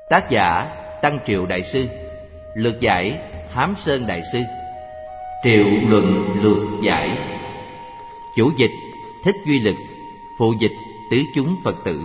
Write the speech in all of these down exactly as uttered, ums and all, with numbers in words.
Tác giả Tăng Triệu Đại Sư. Lược giải Hám Sơn Đại Sư. Triệu luận lược giải. Chủ dịch Thích Duy Lực. Phụ dịch Tứ chúng Phật tử.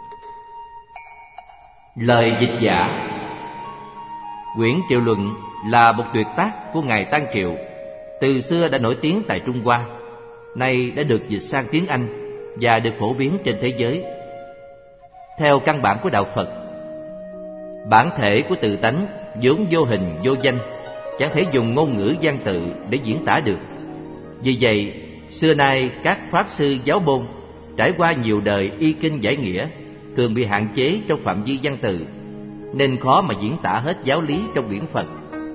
Lời dịch giả. Quyển Triệu luận là một tuyệt tác của ngài Tăng Triệu, từ xưa đã nổi tiếng tại Trung Hoa, nay đã được dịch sang tiếng Anh và được phổ biến trên thế giới. Theo căn bản của đạo Phật, bản thể của tự tánh vốn vô hình vô danh, chẳng thể dùng ngôn ngữ văn tự để diễn tả được. Vì vậy, xưa nay các pháp sư giáo môn trải qua nhiều đời y kinh giải nghĩa thường bị hạn chế trong phạm vi văn tự, nên khó mà diễn tả hết giáo lý trong quyển Phật.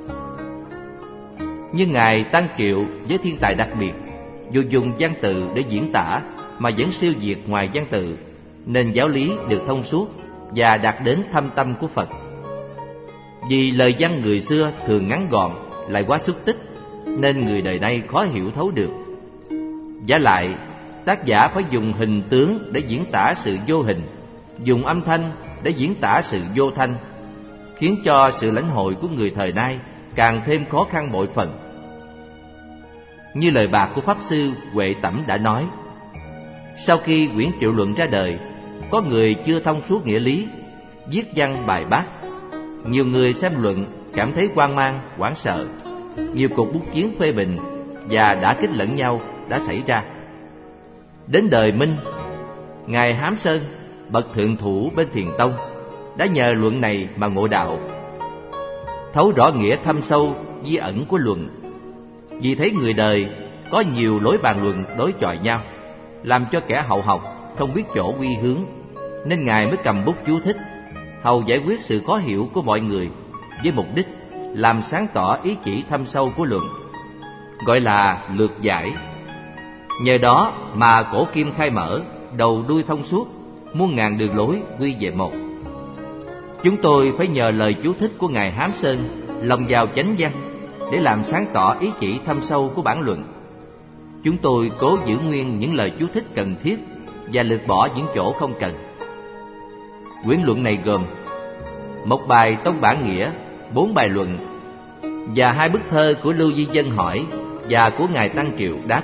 Nhưng ngài Tăng Triệu với thiên tài đặc biệt, dù dùng văn tự để diễn tả mà vẫn siêu việt ngoài văn tự, nên giáo lý được thông suốt và đạt đến thâm tâm của Phật. Vì lời văn người xưa thường ngắn gọn lại quá xúc tích, nên người đời nay khó hiểu thấu được. Vả lại, tác giả phải dùng hình tướng để diễn tả sự vô hình, dùng âm thanh để diễn tả sự vô thanh, khiến cho sự lãnh hội của người thời nay càng thêm khó khăn bội phần. Như lời bạc của Pháp Sư Huệ Tẩm đã nói, sau khi quyển Triệu luận ra đời, có người chưa thông suốt nghĩa lý, viết văn bài bác. Nhiều người xem luận cảm thấy hoang mang, hoảng sợ. Nhiều cuộc bút chiến phê bình và đả kích lẫn nhau đã xảy ra. Đến đời Minh, ngài Hám Sơn, bậc thượng thủ bên Thiền Tông, đã nhờ luận này mà ngộ đạo, thấu rõ nghĩa thâm sâu di ẩn của luận. Vì thấy người đời có nhiều lối bàn luận đối chọi nhau, làm cho kẻ hậu học không biết chỗ quy hướng, nên ngài mới cầm bút chú thích, hầu giải quyết sự khó hiểu của mọi người, với mục đích làm sáng tỏ ý chỉ thâm sâu của luận, gọi là lược giải. Nhờ đó mà cổ kim khai mở, đầu đuôi thông suốt, muôn ngàn đường lối quy về một. Chúng tôi phải nhờ lời chú thích của ngài Hám Sơn lồng vào chánh văn để làm sáng tỏ ý chỉ thâm sâu của bản luận. Chúng tôi cố giữ nguyên những lời chú thích cần thiết và lược bỏ những chỗ không cần. Quyển luận này gồm một bài tông bản nghĩa, bốn bài luận và hai bức thơ của Lưu Di Dân hỏi và của ngài Tăng Triệu đáp.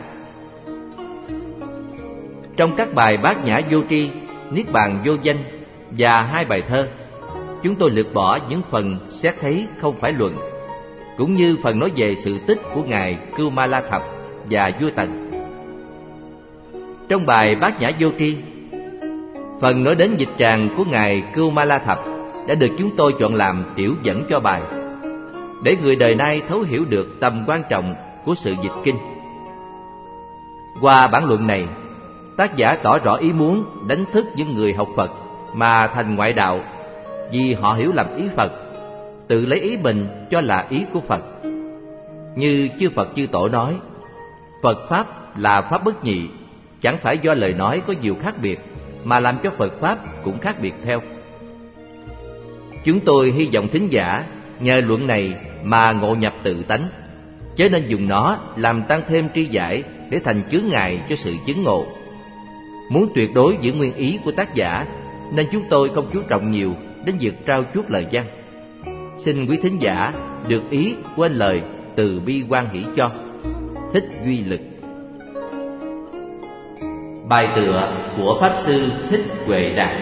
Trong các bài Bát Nhã Vô Tri, Niết Bàn Vô Danh và hai bài thơ, chúng tôi lược bỏ những phần xét thấy không phải luận, cũng như phần nói về sự tích của ngài Cưu Ma La Thập và vua Tần. Trong bài Bát Nhã Vô Tri, phần nói đến dịch tràng của ngài Cưu Ma La Thập đã được chúng tôi chọn làm tiểu dẫn cho bài, để người đời nay thấu hiểu được tầm quan trọng của sự dịch kinh. Qua bản luận này, tác giả tỏ rõ ý muốn đánh thức những người học Phật mà thành ngoại đạo, vì họ hiểu lầm ý Phật, tự lấy ý mình cho là ý của Phật. Như chư Phật chư Tổ nói, Phật Pháp là Pháp bất nhị, chẳng phải do lời nói có nhiều khác biệt mà làm cho Phật Pháp cũng khác biệt theo. Chúng tôi hy vọng thính giả nhờ luận này mà ngộ nhập tự tánh, chớ nên dùng nó làm tăng thêm tri giải để thành chướng ngại cho sự chứng ngộ. Muốn tuyệt đối giữ nguyên ý của tác giả, nên chúng tôi không chú trọng nhiều đến việc trao chuốt lời văn. Xin quý thính giả được ý quên lời từ bi quan hỷ cho. Thích Duy Lực. Bài tựa của Pháp Sư Thích Huệ Đạt.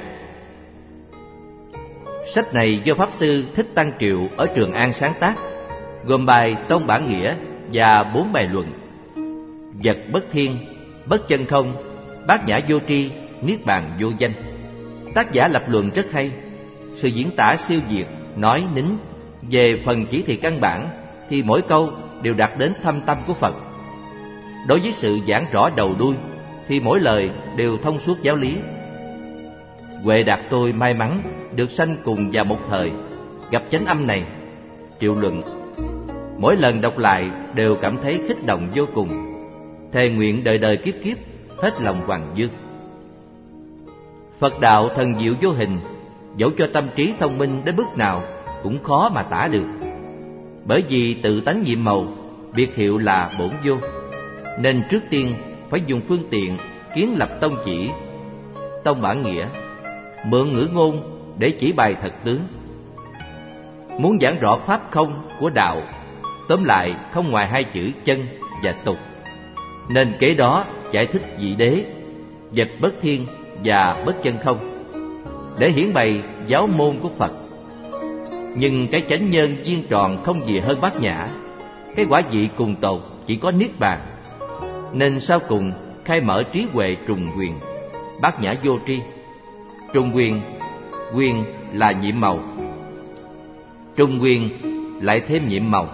Sách này do Pháp Sư Thích Tăng Triệu ở Trường An sáng tác, gồm bài tông bản nghĩa và bốn bài luận: Vật bất thiên, bất chân không, Bát Nhã Vô Tri, Niết Bàn Vô Danh. Tác giả lập luận rất hay. Sự diễn tả siêu việt, nói nín. Về phần chỉ thị căn bản thì mỗi câu đều đạt đến thâm tâm của Phật. Đối với sự giảng rõ đầu đuôi thì mỗi lời đều thông suốt giáo lý. Huệ Đạt tôi may mắn được sanh cùng vào một thời gặp chánh âm này, Triệu luận. Mỗi lần đọc lại đều cảm thấy kích động vô cùng, thề nguyện đời đời kiếp kiếp hết lòng hoàng dương. Phật đạo thần diệu vô hình, dẫu cho tâm trí thông minh đến mức nào cũng khó mà tả được. Bởi vì tự tánh nhiệm màu, biệt hiệu là bổn vô, nên trước tiên phải dùng phương tiện kiến lập tông chỉ, tông bản nghĩa, mượn ngữ ngôn để chỉ bày thật tướng. Muốn giảng rõ pháp không của đạo, tóm lại không ngoài hai chữ chân và tục, nên kế đó giải thích vị đế, vật bất thiên và bất chân không, để hiển bày giáo môn của Phật. Nhưng cái chánh nhân viên tròn không gì hơn Bát Nhã, cái quả vị cùng tột chỉ có Niết Bàn, nên sau cùng khai mở trí huệ trùng quyền, Bát Nhã vô tri. Trùng quyền, quyền là nhiệm màu, trùng quyền lại thêm nhiệm màu,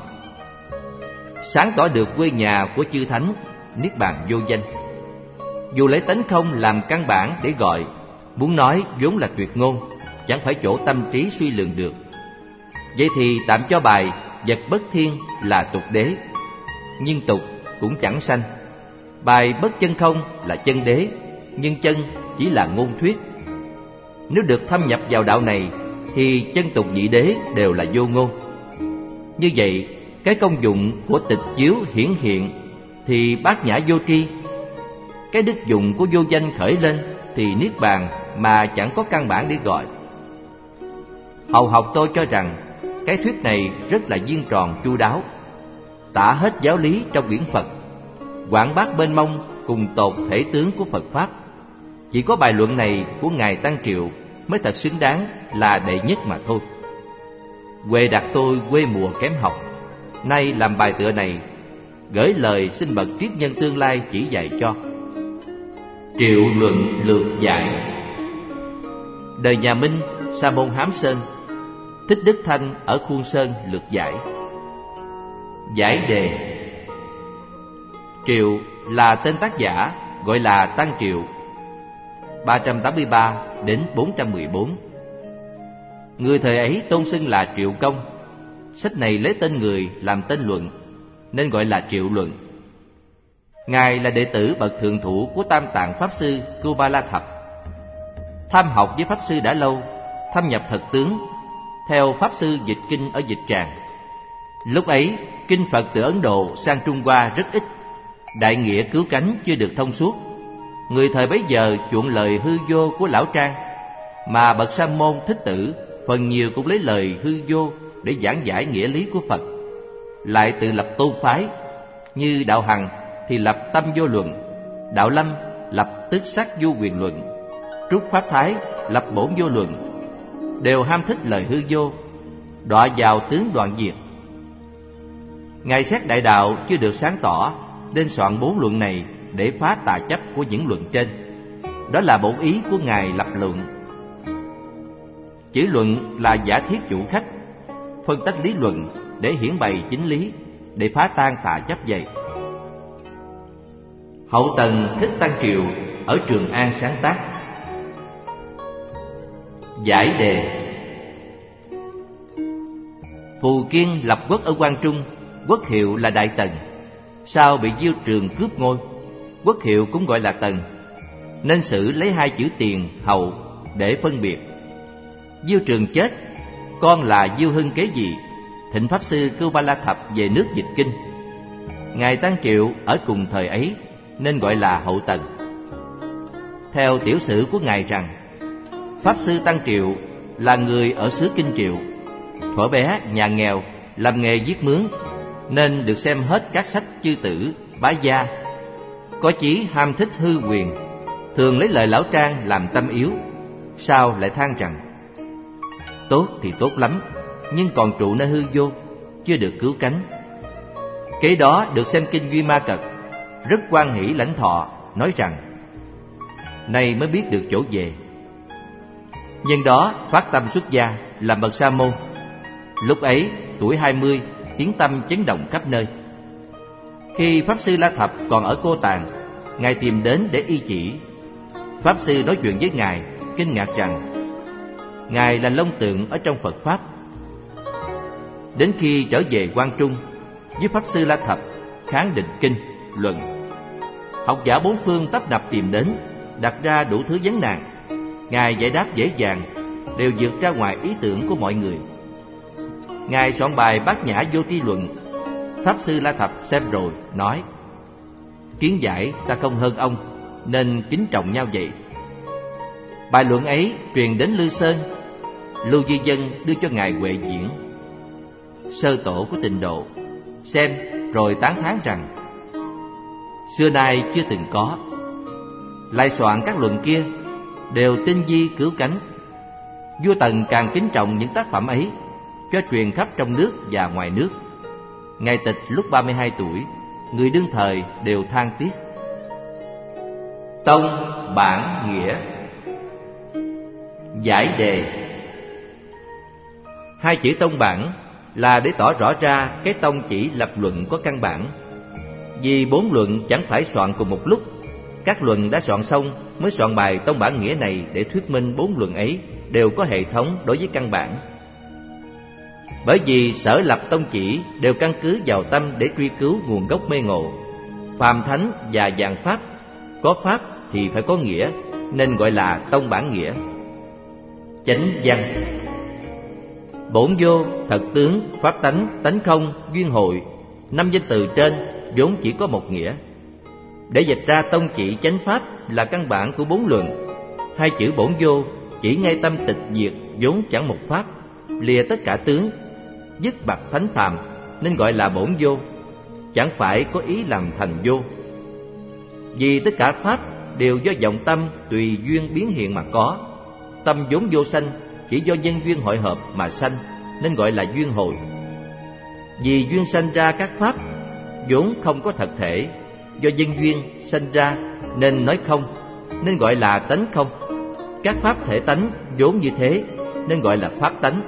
sáng tỏ được quê nhà của chư thánh, Niết Bàn vô danh. Dù lấy tánh không làm căn bản để gọi, muốn nói vốn là tuyệt ngôn, chẳng phải chỗ tâm trí suy lường được. Vậy thì tạm cho bài vật bất thiên là tục đế, nhưng tục cũng chẳng sanh. Bài bất chân không là chân đế, nhưng chân chỉ là ngôn thuyết. Nếu được thâm nhập vào đạo này thì chân tục nhị đế đều là vô ngôn. Như vậy, cái công dụng của tịch chiếu hiển hiện thì Bát Nhã vô tri, cái đức dụng của vô danh khởi lên thì Niết Bàn mà chẳng có căn bản để gọi. Hầu học tôi cho rằng cái thuyết này rất là viên tròn chu đáo, tả hết giáo lý trong quyển Phật, quảng bác mênh mông cùng tột thể tướng của Phật Pháp. Chỉ có bài luận này của Ngài Tăng Triệu mới thật xứng đáng là đệ nhất mà thôi. Huệ đặt tôi quê mùa kém học, nay làm bài tựa này, gửi lời xin bậc triết nhân tương lai chỉ dạy cho. Triệu luận lược giải. Đời nhà Minh, Sa môn Hám Sơn, Thích Đức Thanh ở Khuôn Sơn lược giải. Giải đề. Triệu là tên tác giả, gọi là Tăng Triệu, ba trăm tám mươi ba đến bốn trăm mười bốn. Người thời ấy tôn xưng là Triệu Công. Sách này lấy tên người làm tên luận, nên gọi là Triệu Luận. Ngài là đệ tử bậc thượng thủ của Tam Tạng Pháp Sư Cưu Ba La Thập. Tham học với Pháp Sư đã lâu, thâm nhập thật tướng, theo Pháp Sư dịch kinh ở Dịch Tràng. Lúc ấy, kinh Phật từ Ấn Độ sang Trung Hoa rất ít, đại nghĩa cứu cánh chưa được thông suốt. Người thời bấy giờ chuộng lời hư vô của Lão Trang, mà bậc sa môn Thích Tử phần nhiều cũng lấy lời hư vô để giảng giải nghĩa lý của Phật, lại tự lập tôn phái. Như Đạo Hằng thì lập Tâm Vô Luận, Đạo Lâm lập Tức Sắc Vô Quyền Luận, Trúc Pháp Thái lập Bổn Vô Luận, đều ham thích lời hư vô, đọa vào tướng đoạn diệt. Ngài xét đại đạo chưa được sáng tỏ, nên soạn bốn luận này để phá tà chấp của những luận trên. Đó là bổn ý của Ngài lập luận. Chữ luận là giả thiết chủ khách, phân tách lý luận để hiển bày chính lý, để phá tan tà chấp vậy. Hậu tần Thích Tăng Triệu ở Trường An sáng tác. Giải đề. Phù Kiên lập quốc ở Quang Trung, quốc hiệu là Đại Tần. Sau bị Diêu Trường cướp ngôi, quốc hiệu cũng gọi là Tần, nên sử lấy hai chữ tiền hậu để phân biệt. Diêu Trường chết, con là Diêu Hưng kế vị, thịnh Pháp Sư Cưu Ba La Thập về nước dịch kinh. Ngài Tăng Triệu ở cùng thời ấy, nên gọi là Hậu Tần. Theo tiểu sử của Ngài rằng, Pháp Sư Tăng Triệu là người ở xứ Kinh Triệu. Thuở bé nhà nghèo, làm nghề viết mướn, nên được xem hết các sách chư tử, bá gia. Có chí ham thích hư quyền, thường lấy lời Lão Trang làm tâm yếu. Sau lại than rằng, tốt thì tốt lắm, nhưng còn trụ nơi hư vô, chưa được cứu cánh. Kế đó được xem kinh Duy Ma Cật, rất hoan hỷ lãnh thọ, nói rằng, nay mới biết được chỗ về. Nhân đó phát tâm xuất gia, làm bậc sa môn. Lúc ấy tuổi hai mươi, tiếng tâm chấn động khắp nơi. Khi Pháp Sư La Thập còn ở Cô Tàng, Ngài tìm đến để y chỉ. Pháp Sư nói chuyện với Ngài, kinh ngạc rằng Ngài là Long Tượng ở trong Phật Pháp. Đến khi trở về Quang Trung, với Pháp Sư La Thập kháng định kinh, luận, học giả bốn phương tấp nập tìm đến, đặt ra đủ thứ vấn nạn. Ngài giải đáp dễ dàng, đều vượt ra ngoài ý tưởng của mọi người. Ngài soạn bài Bát Nhã Vô Tri Luận. Pháp Sư La Thập xem rồi nói, kiến giải ta không hơn ông, nên kính trọng nhau vậy. Bài luận ấy truyền đến Lư Sơn, Lưu Duy Dân đưa cho ngài Huệ Diễn, sơ tổ của Tịnh Độ, xem rồi tán thán rằng xưa nay chưa từng có. Lại soạn các luận kia đều tinh vi cứu cánh. Vua Tần càng kính trọng những tác phẩm ấy, cho truyền khắp trong nước và ngoài nước. Ngài tịch lúc ba mươi hai tuổi, người đương thời đều than tiếc. Tông bản nghĩa. Giải đề. Hai chữ tông bản là để tỏ rõ ra cái tông chỉ lập luận có căn bản. Vì bốn luận chẳng phải soạn cùng một lúc, các luận đã soạn xong mới soạn bài tông bản nghĩa này để thuyết minh bốn luận ấy đều có hệ thống đối với căn bản. Bởi vì sở lập tông chỉ đều căn cứ vào tâm để truy cứu nguồn gốc mê ngộ. Phàm thánh và vạn pháp, có pháp thì phải có nghĩa, nên gọi là tông bản nghĩa. Chánh văn. Bổn vô, thật tướng, pháp tánh, tánh không, duyên hội, năm danh từ trên vốn chỉ có một nghĩa. Để dịch ra tông chỉ chánh pháp là căn bản của bốn luận. Hai chữ bổn vô chỉ ngay tâm tịch diệt vốn chẳng một pháp, lìa tất cả tướng, dứt bặt thánh phàm, nên gọi là bổn vô, chẳng phải có ý làm thành vô. Vì tất cả pháp đều do vọng tâm tùy duyên biến hiện mà có. Tâm vốn vô sanh, chỉ do nhân duyên hội hợp mà sanh, nên gọi là duyên hội. Vì duyên sanh ra các pháp vốn không có thật thể, do nhân duyên sanh ra nên nói không, nên gọi là tánh không. Các pháp thể tánh vốn như thế, nên gọi là pháp tánh.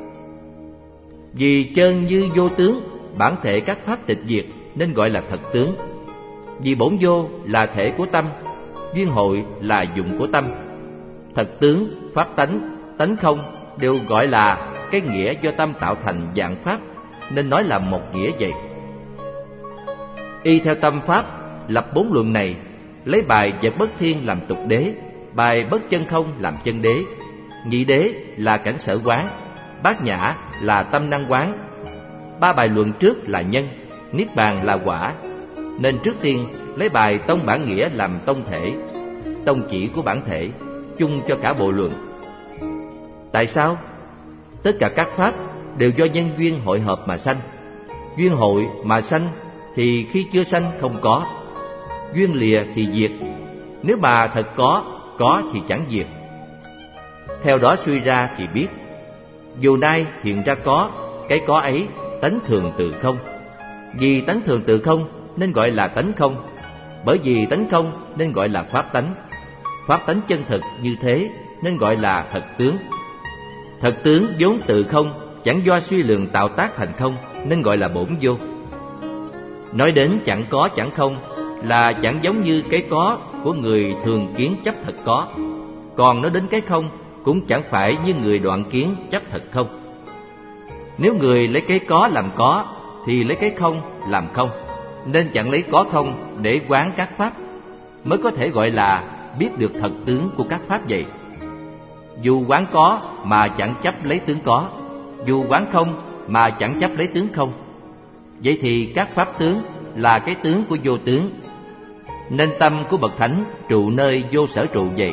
Vì chân như vô tướng, bản thể các pháp tịch diệt, nên gọi là thật tướng. Vì bổn vô là thể của tâm, duyên hội là dụng của tâm. Thật tướng, pháp tánh, tánh không đều gọi là cái nghĩa do tâm tạo thành dạng pháp, nên nói là một nghĩa vậy. Y theo tâm pháp lập bốn luận này, lấy bài vật bất thiên làm tục đế, bài bất chân không làm chân đế, nhị đế là cảnh sở quán, bát nhã là tâm năng quán. Ba bài luận trước là nhân, niết bàn là quả, nên trước tiên lấy bài tông bản nghĩa làm tông thể, tông chỉ của bản thể, chung cho cả bộ luận. Tại sao? Tất cả các pháp đều do nhân duyên hội hợp mà sanh. Duyên hội mà sanh thì khi chưa sanh không có, duyên lìa thì diệt. Nếu mà thật có, có thì chẳng diệt. Theo đó suy ra thì biết, dù nay hiện ra có, cái có ấy tánh thường từ không. Vì tánh thường từ không nên gọi là tánh không, bởi vì tánh không nên gọi là pháp tánh. Pháp tánh chân thực như thế nên gọi là thật tướng. Thật tướng vốn từ không, chẳng do suy lường tạo tác thành không, nên gọi là bổn vô. Nói đến chẳng có chẳng không là chẳng giống như cái có của người thường kiến chấp thật có. Còn nói đến cái không cũng chẳng phải như người đoạn kiến chấp thật không. Nếu người lấy cái có làm có thì lấy cái không làm không, nên chẳng lấy có không để quán các pháp, mới có thể gọi là biết được thật tướng của các pháp vậy. Dù quán có mà chẳng chấp lấy tướng có, dù quán không mà chẳng chấp lấy tướng không. Vậy thì các pháp tướng là cái tướng của vô tướng, nên tâm của bậc thánh trụ nơi vô sở trụ vậy.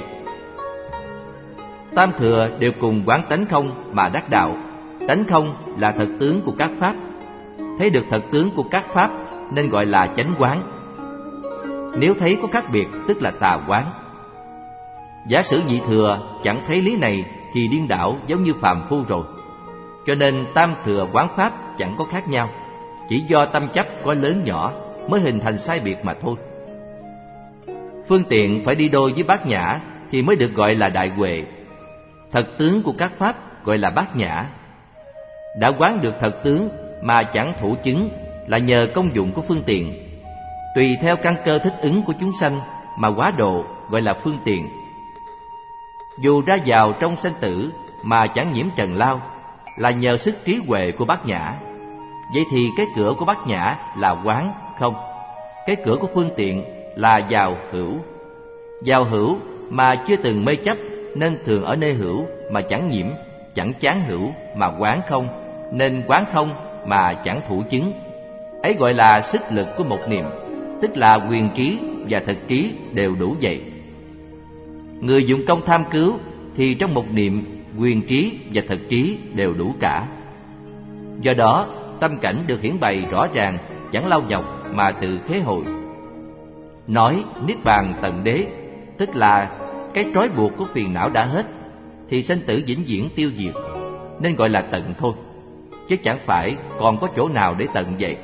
Tam thừa đều cùng quán tánh không mà đắc đạo. Tánh không là thật tướng của các pháp. Thấy được thật tướng của các pháp nên gọi là chánh quán. Nếu thấy có khác biệt tức là tà quán. Giả sử nhị thừa chẳng thấy lý này thì điên đảo giống như phàm phu rồi. Cho nên tam thừa quán pháp chẳng có khác nhau, chỉ do tâm chấp có lớn nhỏ mới hình thành sai biệt mà thôi. Phương tiện phải đi đôi với bát nhã thì mới được gọi là đại huệ. Thật tướng của các pháp gọi là bát nhã. Đã quán được thật tướng mà chẳng thủ chứng là nhờ công dụng của phương tiện. Tùy theo căn cơ thích ứng của chúng sanh mà quá độ gọi là phương tiện. Dù ra vào trong sanh tử mà chẳng nhiễm trần lao là nhờ sức trí huệ của bát nhã. Vậy thì cái cửa của bát nhã là quán không, cái cửa của phương tiện là vào hữu. Vào hữu mà chưa từng mê chấp nên thường ở nơi hữu mà chẳng nhiễm, chẳng chán hữu mà quán không nên quán không mà chẳng thủ chứng. Ấy gọi là sức lực của một niệm, tức là quyền trí và thực trí đều đủ vậy. Người dụng công tham cứu thì trong một niệm quyền trí và thực trí đều đủ cả. Do đó, tâm cảnh được hiển bày rõ ràng, chẳng lao nhọc mà tự khế hội. Nói niết bàn tận đế, tức là cái trói buộc của phiền não đã hết, thì sanh tử vĩnh viễn tiêu diệt, nên gọi là tận thôi, chứ chẳng phải còn có chỗ nào để tận vậy.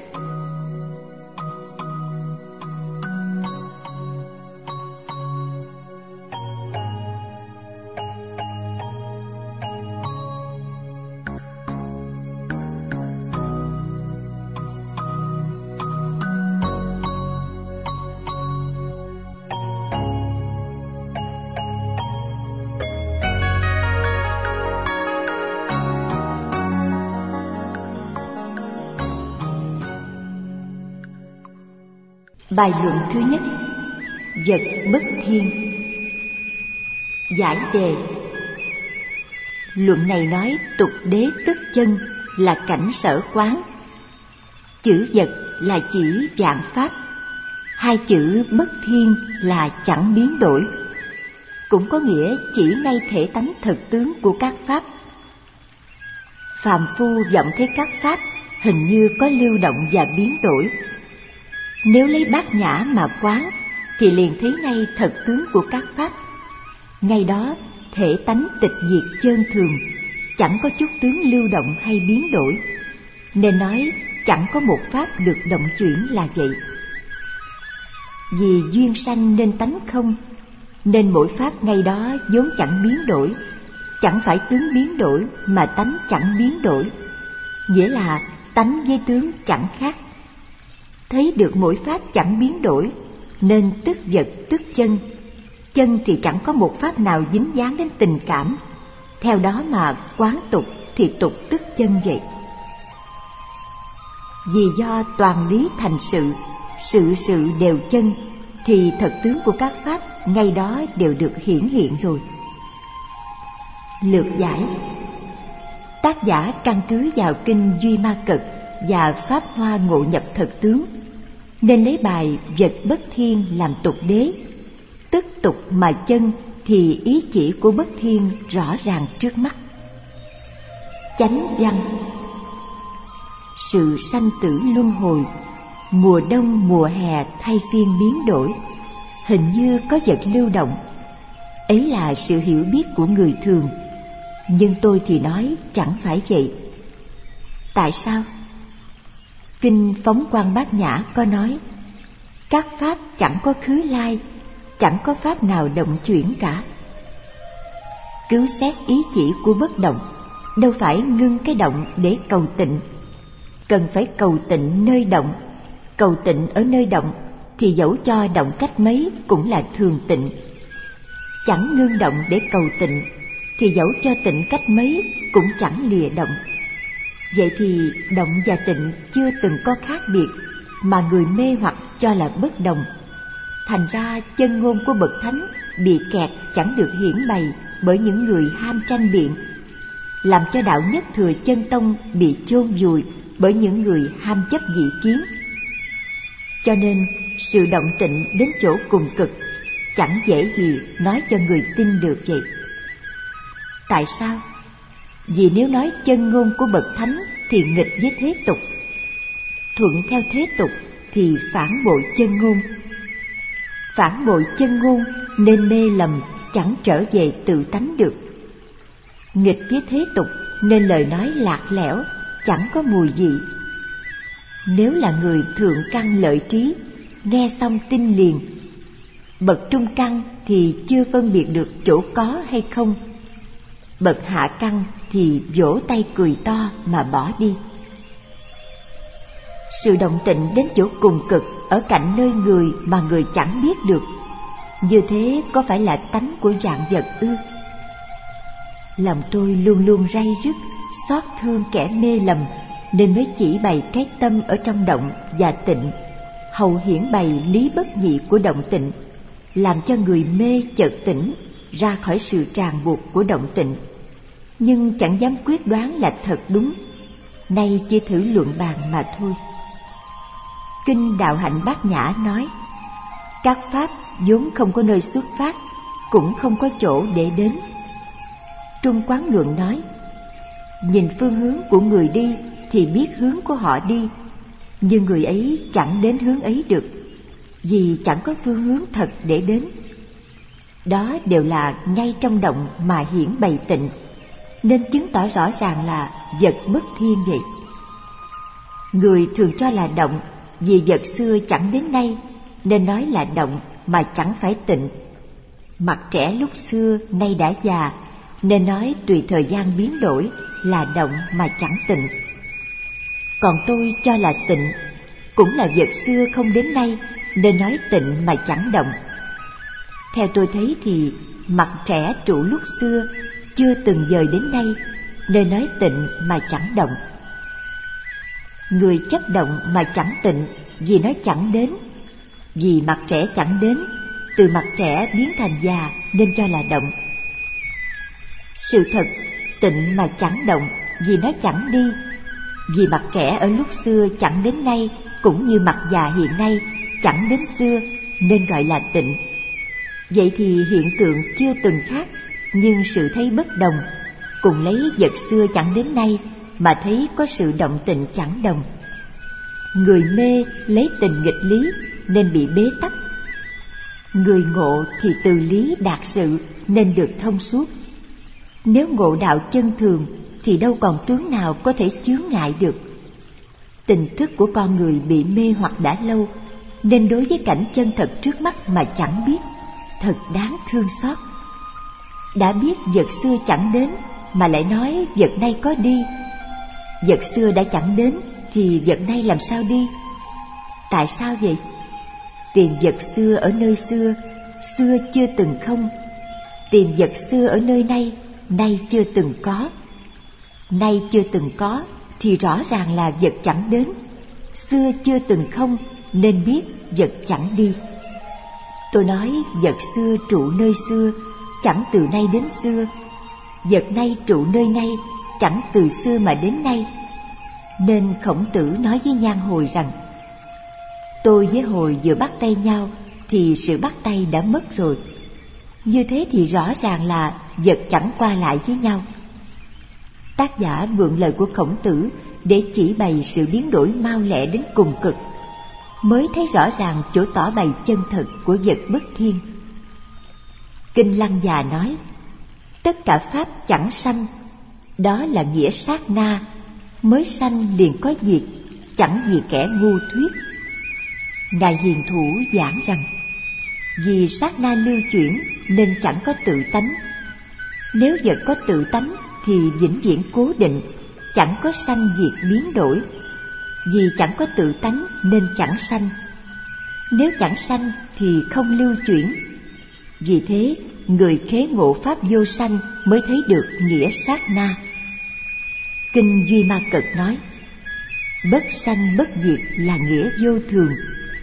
Bài luận thứ nhất: vật bất thiên. Giải đề. Luận này nói tục đế tức chân là cảnh sở quán. Chữ vật là chỉ vạn pháp. Hai chữ bất thiên là chẳng biến đổi, cũng có nghĩa chỉ ngay thể tánh thực tướng của các pháp. Phàm phu vọng thấy các pháp hình như có lưu động và biến đổi. Nếu lấy bát nhã mà quán thì liền thấy ngay thật tướng của các pháp. Ngay đó thể tánh tịch diệt chơn thường, chẳng có chút tướng lưu động hay biến đổi, nên nói chẳng có một pháp được động chuyển là vậy. Vì duyên sanh nên tánh không, nên mỗi pháp ngay đó vốn chẳng biến đổi. Chẳng phải tướng biến đổi mà tánh chẳng biến đổi, nghĩa là tánh với tướng chẳng khác. Thấy được mỗi pháp chẳng biến đổi, nên tức vật tức chân. Chân thì chẳng có một pháp nào dính dáng đến tình cảm, theo đó mà quán tục thì tục tức chân vậy. Vì do toàn lý thành sự, sự sự đều chân, thì thật tướng của các pháp ngay đó đều được hiển hiện rồi. Lược giải. Tác giả căn cứ vào kinh Duy Ma Cật và Pháp Hoa Ngộ Nhập Thật Tướng, nên lấy bài vật bất thiên làm tục đế. Tức tục mà chân thì ý chỉ của bất thiên rõ ràng trước mắt. Chánh văn. Sự sanh tử luân hồi, mùa đông mùa hè thay phiên biến đổi, hình như có vật lưu động. Ấy là sự hiểu biết của người thường, nhưng tôi thì nói chẳng phải vậy. Tại sao? Kinh Phóng Quang Bát Nhã có nói: các pháp chẳng có khứ lai, chẳng có pháp nào động chuyển cả. Cứu xét ý chỉ của bất động, đâu phải ngưng cái động để cầu tịnh. Cần phải cầu tịnh nơi động. Cầu tịnh ở nơi động thì dẫu cho động cách mấy cũng là thường tịnh. Chẳng ngưng động để cầu tịnh thì dẫu cho tịnh cách mấy cũng chẳng lìa động. Vậy thì động và tịnh chưa từng có khác biệt, mà người mê hoặc cho là bất đồng. Thành ra chân ngôn của bậc thánh bị kẹt chẳng được hiển bày bởi những người ham tranh biện, làm cho đạo nhất thừa chân tông bị chôn vùi bởi những người ham chấp dị kiến. Cho nên sự động tịnh đến chỗ cùng cực chẳng dễ gì nói cho người tin được vậy. Tại sao? Vì nếu nói chân ngôn của bậc thánh thì nghịch với thế tục, thuận theo thế tục thì phản bội chân ngôn. Phản bội chân ngôn nên mê lầm, chẳng trở về tự tánh được. Nghịch với thế tục nên lời nói lạc lẽo, chẳng có mùi vị. Nếu là người thượng căn lợi trí, nghe xong tin liền. Bậc trung căn thì chưa phân biệt được chỗ có hay không. Bậc hạ căn thì vỗ tay cười to mà bỏ đi. Sự động tịnh đến chỗ cùng cực ở cạnh nơi người mà người chẳng biết được, như thế có phải là tánh của vạn vật ư? Lòng tôi luôn luôn ray rứt, xót thương kẻ mê lầm, nên mới chỉ bày cái tâm ở trong động và tịnh, hầu hiển bày lý bất nhị của động tịnh, làm cho người mê chợt tỉnh ra khỏi sự ràng buộc của động tịnh, nhưng chẳng dám quyết đoán là thật đúng. Nay chỉ thử luận bàn mà thôi. Kinh Đạo Hạnh Bát Nhã nói: các pháp vốn không có nơi xuất phát, cũng không có chỗ để đến. Trung Quán Luận nói, nhìn phương hướng của người đi thì biết hướng của họ đi, nhưng người ấy chẳng đến hướng ấy được, vì chẳng có phương hướng thật để đến. Đó đều là ngay trong động mà hiển bày tịnh, nên chứng tỏ rõ ràng là vật bất thiên vậy. Người thường cho là động vì vật xưa chẳng đến nay, nên nói là động mà chẳng phải tịnh. Mặt trẻ lúc xưa nay đã già, nên nói tùy thời gian biến đổi là động mà chẳng tịnh. Còn tôi cho là tịnh, cũng là vật xưa không đến nay, nên nói tịnh mà chẳng động. Theo tôi thấy thì mặt trẻ trụ lúc xưa chưa từng dời đến nay, nên nói tịnh mà chẳng động. Người chấp động mà chẳng tịnh vì nó chẳng đến. Vì mặt trẻ chẳng đến, từ mặt trẻ biến thành già nên cho là động. Sự thật tịnh mà chẳng động vì nó chẳng đi. Vì mặt trẻ ở lúc xưa chẳng đến nay, cũng như mặt già hiện nay chẳng đến xưa, nên gọi là tịnh. Vậy thì hiện tượng chưa từng khác, nhưng sự thấy bất đồng. Cùng lấy vật xưa chẳng đến nay mà thấy có sự động tịnh chẳng đồng. Người mê lấy tình nghịch lý nên bị bế tắc. Người ngộ thì từ lý đạt sự nên được thông suốt. Nếu ngộ đạo chân thường thì đâu còn tướng nào có thể chướng ngại được. Tình thức của con người bị mê hoặc đã lâu, nên đối với cảnh chân thật trước mắt mà chẳng biết, thật đáng thương xót. Đã biết vật xưa chẳng đến mà lại nói vật nay có đi. Vật xưa đã chẳng đến thì vật nay làm sao đi? Tại sao vậy? Tìm vật xưa ở nơi xưa, xưa chưa từng không. Tìm vật xưa ở nơi nay, nay chưa từng có. Nay chưa từng có thì rõ ràng là vật chẳng đến. Xưa chưa từng không nên biết vật chẳng đi. Tôi nói vật xưa trụ nơi xưa, chẳng từ nay đến xưa. Vật nay trụ nơi nay, chẳng từ xưa mà đến nay. Nên Khổng Tử nói với Nhan Hồi rằng, tôi với Hồi vừa bắt tay nhau thì sự bắt tay đã mất rồi. Như thế thì rõ ràng là vật chẳng qua lại với nhau. Tác giả mượn lời của Khổng Tử để chỉ bày sự biến đổi mau lẹ đến cùng cực, mới thấy rõ ràng chỗ tỏ bày chân thật của vật bất thiên. Kinh Lăng Già nói, tất cả pháp chẳng sanh, đó là nghĩa sát na, mới sanh liền có diệt, chẳng vì kẻ ngu thuyết. Ngài Hiền Thủ giảng rằng, vì sát na lưu chuyển nên chẳng có tự tánh. Nếu vật có tự tánh thì vĩnh viễn cố định, chẳng có sanh diệt biến đổi. Vì chẳng có tự tánh nên chẳng sanh. Nếu chẳng sanh thì không lưu chuyển. Vì thế người khế ngộ pháp vô sanh mới thấy được nghĩa sát na. Kinh Duy Ma Cật nói, bất sanh bất diệt là nghĩa vô thường.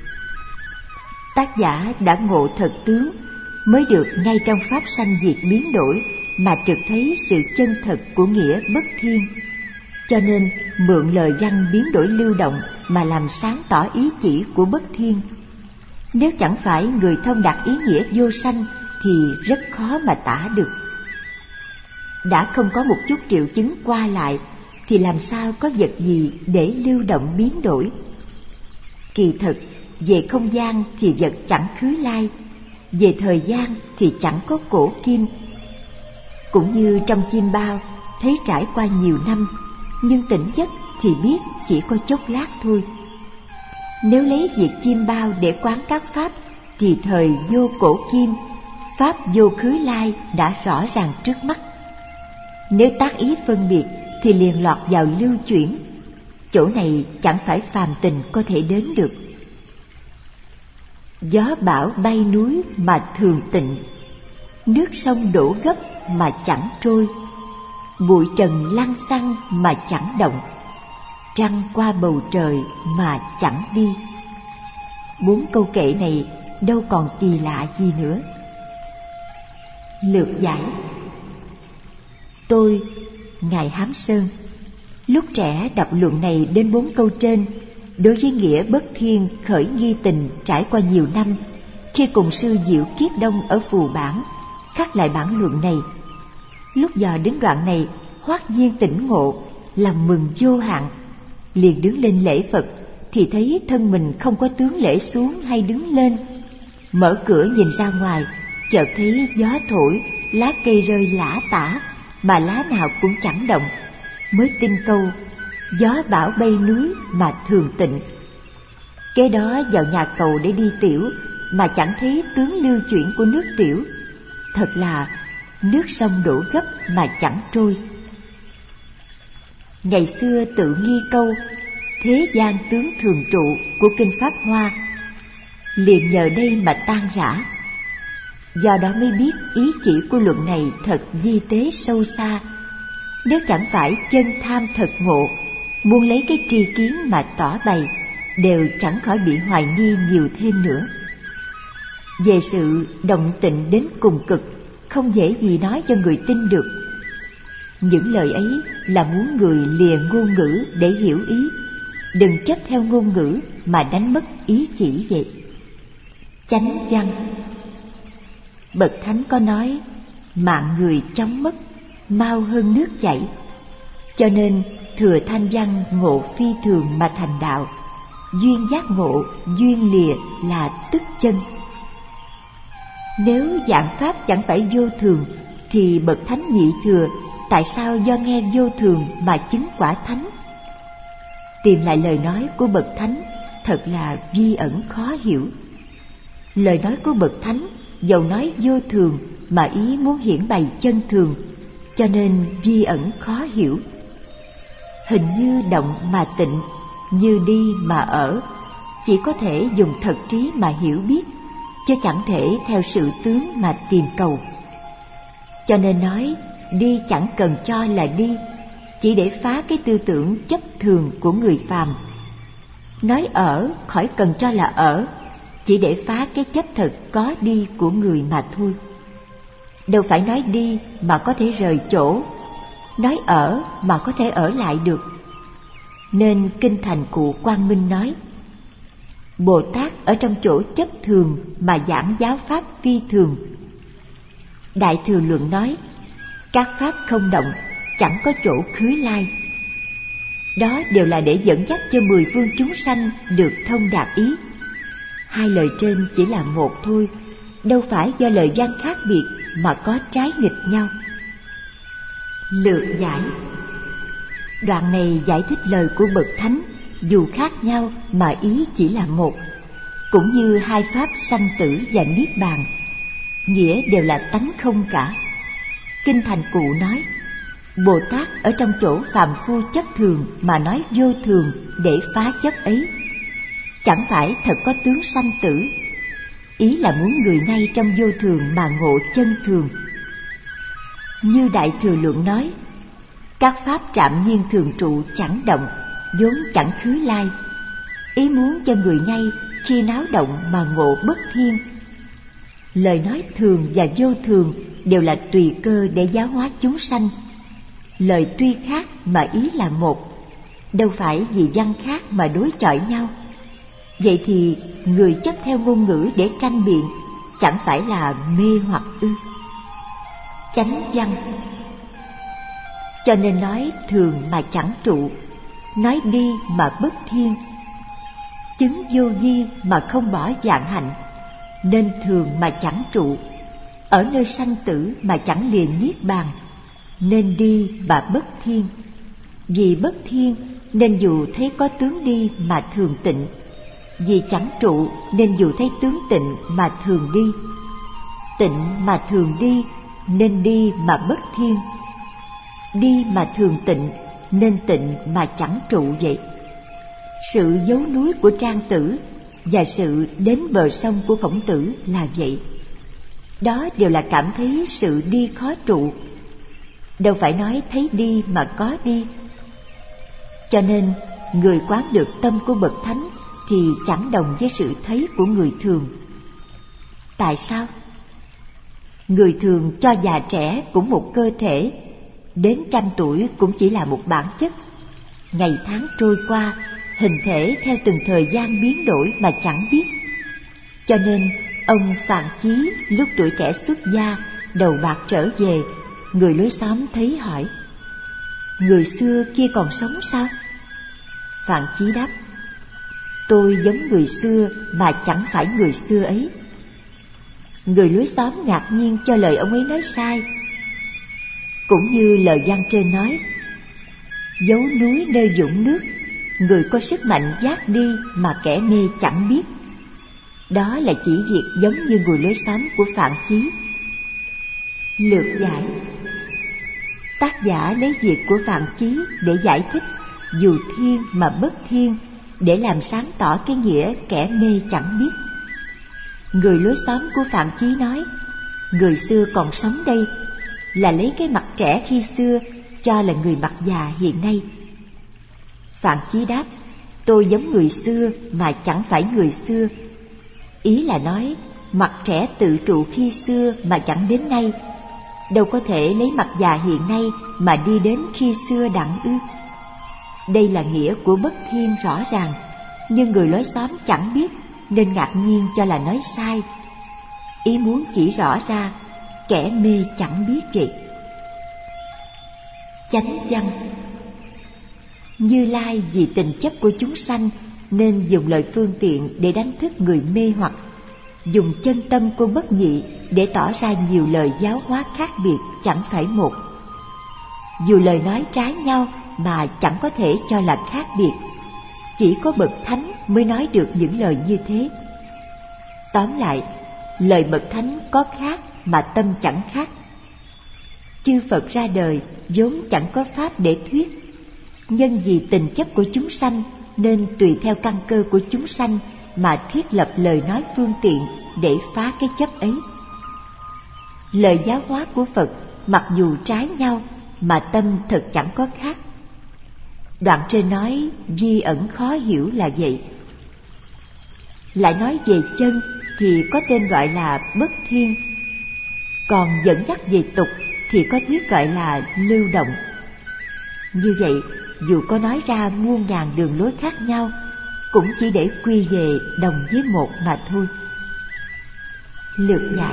Tác giả đã ngộ thật tướng, mới được ngay trong pháp sanh diệt biến đổi mà trực thấy sự chân thật của nghĩa bất thiên. Cho nên mượn lời văn biến đổi lưu động mà làm sáng tỏ ý chỉ của bất thiên. Nếu chẳng phải người thông đạt ý nghĩa vô sanh thì rất khó mà tả được. Đã không có một chút triệu chứng qua lại thì làm sao có vật gì để lưu động biến đổi? Kỳ thực, về không gian thì vật chẳng khứ lai, về thời gian thì chẳng có cổ kim. Cũng như trong chim bao, thấy trải qua nhiều năm, nhưng tỉnh giấc thì biết chỉ có chốc lát thôi. Nếu lấy việc chim bao để quán các pháp thì thời vô cổ kim, pháp vô khứ lai đã rõ ràng trước mắt. Nếu tác ý phân biệt thì liền lọt vào lưu chuyển. Chỗ này chẳng phải phàm tình có thể đến được. Gió bão bay núi mà thường tịnh, nước sông đổ gấp mà chẳng trôi, bụi trần lăn xăng mà chẳng động, trăng qua bầu trời mà chẳng đi. Bốn câu kệ này đâu còn kỳ lạ gì nữa. Lược giải. Tôi, Ngài Hám Sơn, lúc trẻ đọc luận này đến bốn câu trên, đối với nghĩa bất thiên khởi nghi tình trải qua nhiều năm, khi cùng sư Diệu Kiết Đông ở Phù Bản khắc lại bản luận này. lúc dò đến đoạn này, hoắc nhiên tỉnh ngộ, lòng mừng vô hạn, liền đứng lên lễ Phật, thì thấy thân mình không có tướng lễ xuống hay đứng lên. Mở cửa nhìn ra ngoài, chợt thấy gió thổi, lá cây rơi lả tả, mà lá nào cũng chẳng động, mới tin câu gió bão bay núi mà thường tịnh. Kế đó vào nhà cầu để đi tiểu, mà chẳng thấy tướng lưu chuyển của nước tiểu. Thật là nước sông đổ gấp mà chẳng trôi. Ngày xưa tự nghi câu thế gian tướng thường trụ của kinh Pháp Hoa, liền nhờ đây mà tan rã. Do đó mới biết ý chỉ của luận này thật di tế sâu xa. Nếu chẳng phải chân tham thật ngộ, muốn lấy cái tri kiến mà tỏ bày, đều chẳng khỏi bị hoài nghi nhiều thêm nữa. Về sự động tịnh đến cùng cực, không dễ gì nói cho người tin được. Những lời ấy là muốn người lìa ngôn ngữ để hiểu ý, đừng chấp theo ngôn ngữ mà đánh mất ý chỉ vậy. Chánh văn. Bậc Thánh có nói, mạng người chóng mất, mau hơn nước chảy. Cho nên thừa thanh văn ngộ phi thường mà thành đạo, duyên giác ngộ, duyên lìa là tức chân. Nếu dạng pháp chẳng phải vô thường, thì bậc Thánh nhị thừa tại sao do nghe vô thường mà chứng quả thánh? Tìm lại lời nói của bậc Thánh thật là vi ẩn khó hiểu. Lời nói của bậc Thánh dầu nói vô thường mà ý muốn hiển bày chân thường, cho nên vi ẩn khó hiểu. Hình như động mà tịnh, như đi mà ở, chỉ có thể dùng thật trí mà hiểu biết, chứ chẳng thể theo sự tướng mà tìm cầu. Cho nên nói đi chẳng cần cho là đi, chỉ để phá cái tư tưởng chấp thường của người phàm. Nói ở khỏi cần cho là ở, chỉ để phá cái chấp thật có đi của người mà thôi. Đâu phải nói đi mà có thể rời chỗ, nói ở mà có thể ở lại được. Nên kinh thành cụ Quang Minh nói, Bồ Tát ở trong chỗ chấp thường mà giảng giáo pháp phi thường. Đại Thừa Luận nói, các pháp không động, chẳng có chỗ khứ lai. Đó đều là để dẫn dắt cho mười phương chúng sanh được thông đạt ý. Hai lời trên chỉ là một thôi, đâu phải do lời văn khác biệt mà có trái nghịch nhau. Lược giải. Đoạn này giải thích lời của bậc Thánh, dù khác nhau mà ý chỉ là một, cũng như hai pháp sanh tử và niết bàn, nghĩa đều là tánh không cả. Kinh thành cụ nói, Bồ Tát ở trong chỗ phàm phu chấp thường mà nói vô thường để phá chấp ấy, chẳng phải thật có tướng sanh tử. Ý là muốn người ngay trong vô thường mà ngộ chân thường. Như Đại Thừa Luận nói, các pháp trạm nhiên thường trụ chẳng động, vốn chẳng khứ lai. Ý muốn cho người ngay khi náo động mà ngộ bất thiên. Lời nói thường và vô thường đều là tùy cơ để giáo hóa chúng sanh. Lời tuy khác mà ý là một, đâu phải vì văn khác mà đối chọi nhau. Vậy thì người chấp theo ngôn ngữ để tranh biện chẳng phải là mê hoặc ư? Chánh văn. Cho nên nói thường mà chẳng trụ, nói đi mà bất thiên. Chứng vô vi mà không bỏ vạn hạnh, nên thường mà chẳng trụ. Ở nơi sanh tử mà chẳng liền niết bàn, nên đi mà bất thiên. Vì bất thiên nên dù thấy có tướng đi mà thường tịnh, vì chẳng trụ nên dù thấy tướng tịnh mà thường đi. Tịnh mà thường đi nên đi mà bất thiên. Đi mà thường tịnh nên tịnh mà chẳng trụ vậy. Sự giấu núi của Trang Tử và sự đến bờ sông của Khổng Tử là vậy. Đó đều là cảm thấy sự đi khó trụ, đâu phải nói thấy đi mà có đi. Cho nên người quán được tâm của bậc Thánh thì chẳng đồng với sự thấy của người thường. Tại sao? Người thường cho già trẻ cũng một cơ thể, đến trăm tuổi cũng chỉ là một bản chất. Ngày tháng trôi qua, hình thể theo từng thời gian biến đổi mà chẳng biết. Cho nên ông Phạn Chí lúc tuổi trẻ xuất gia, đầu bạc trở về, người lối xóm thấy hỏi: người xưa kia còn sống sao? Phạn Chí đáp: tôi giống người xưa mà chẳng phải người xưa ấy. Người lối xóm ngạc nhiên cho lời ông ấy nói sai. Cũng như lời văn trên nói: dấu núi nơi vũng nước, người có sức mạnh vác đi mà kẻ mê chẳng biết. Đó là chỉ việc giống như người lối xóm của Phạn Chí. Lược giải. Tác giả lấy việc của Phạn Chí để giải thích dù thiên mà bất thiên, để làm sáng tỏ cái nghĩa kẻ mê chẳng biết. Người lối xóm của Phạn Chí nói người xưa còn sống đây là lấy cái mặt trẻ khi xưa cho là người mặt già hiện nay. Phạn Chí đáp: tôi giống người xưa mà chẳng phải người xưa. Ý là nói mặt trẻ tự trụ khi xưa mà chẳng đến nay, đâu có thể lấy mặt già hiện nay mà đi đến khi xưa đặng ư. Đây là nghĩa của bất thiên rõ ràng, nhưng người lối xóm chẳng biết nên ngạc nhiên cho là nói sai. Ý muốn chỉ rõ ra kẻ mê chẳng biết vậy. Chánh văn. Như Lai vì tình chấp của chúng sanh nên dùng lời phương tiện để đánh thức người mê hoặc, dùng chân tâm của bất nhị để tỏ ra nhiều lời giáo hóa khác biệt chẳng phải một. Dù lời nói trái nhau mà chẳng có thể cho là khác biệt, chỉ có bậc thánh mới nói được những lời như thế. Tóm lại, lời bậc thánh có khác mà tâm chẳng khác. Chư Phật ra đời vốn chẳng có pháp để thuyết, nhân vì tình chấp của chúng sanh nên tùy theo căn cơ của chúng sanh mà thiết lập lời nói phương tiện để phá cái chấp ấy. Lời giáo hóa của Phật mặc dù trái nhau mà tâm thật chẳng có khác. Đoạn trên nói vi ẩn khó hiểu là vậy. Lại nói về chân thì có tên gọi là bất thiên, còn dẫn dắt về tục thì có thuyết gọi là lưu động. Như vậy, dù có nói ra muôn ngàn đường lối khác nhau, cũng chỉ để quy về đồng với một mà thôi. Lược giải.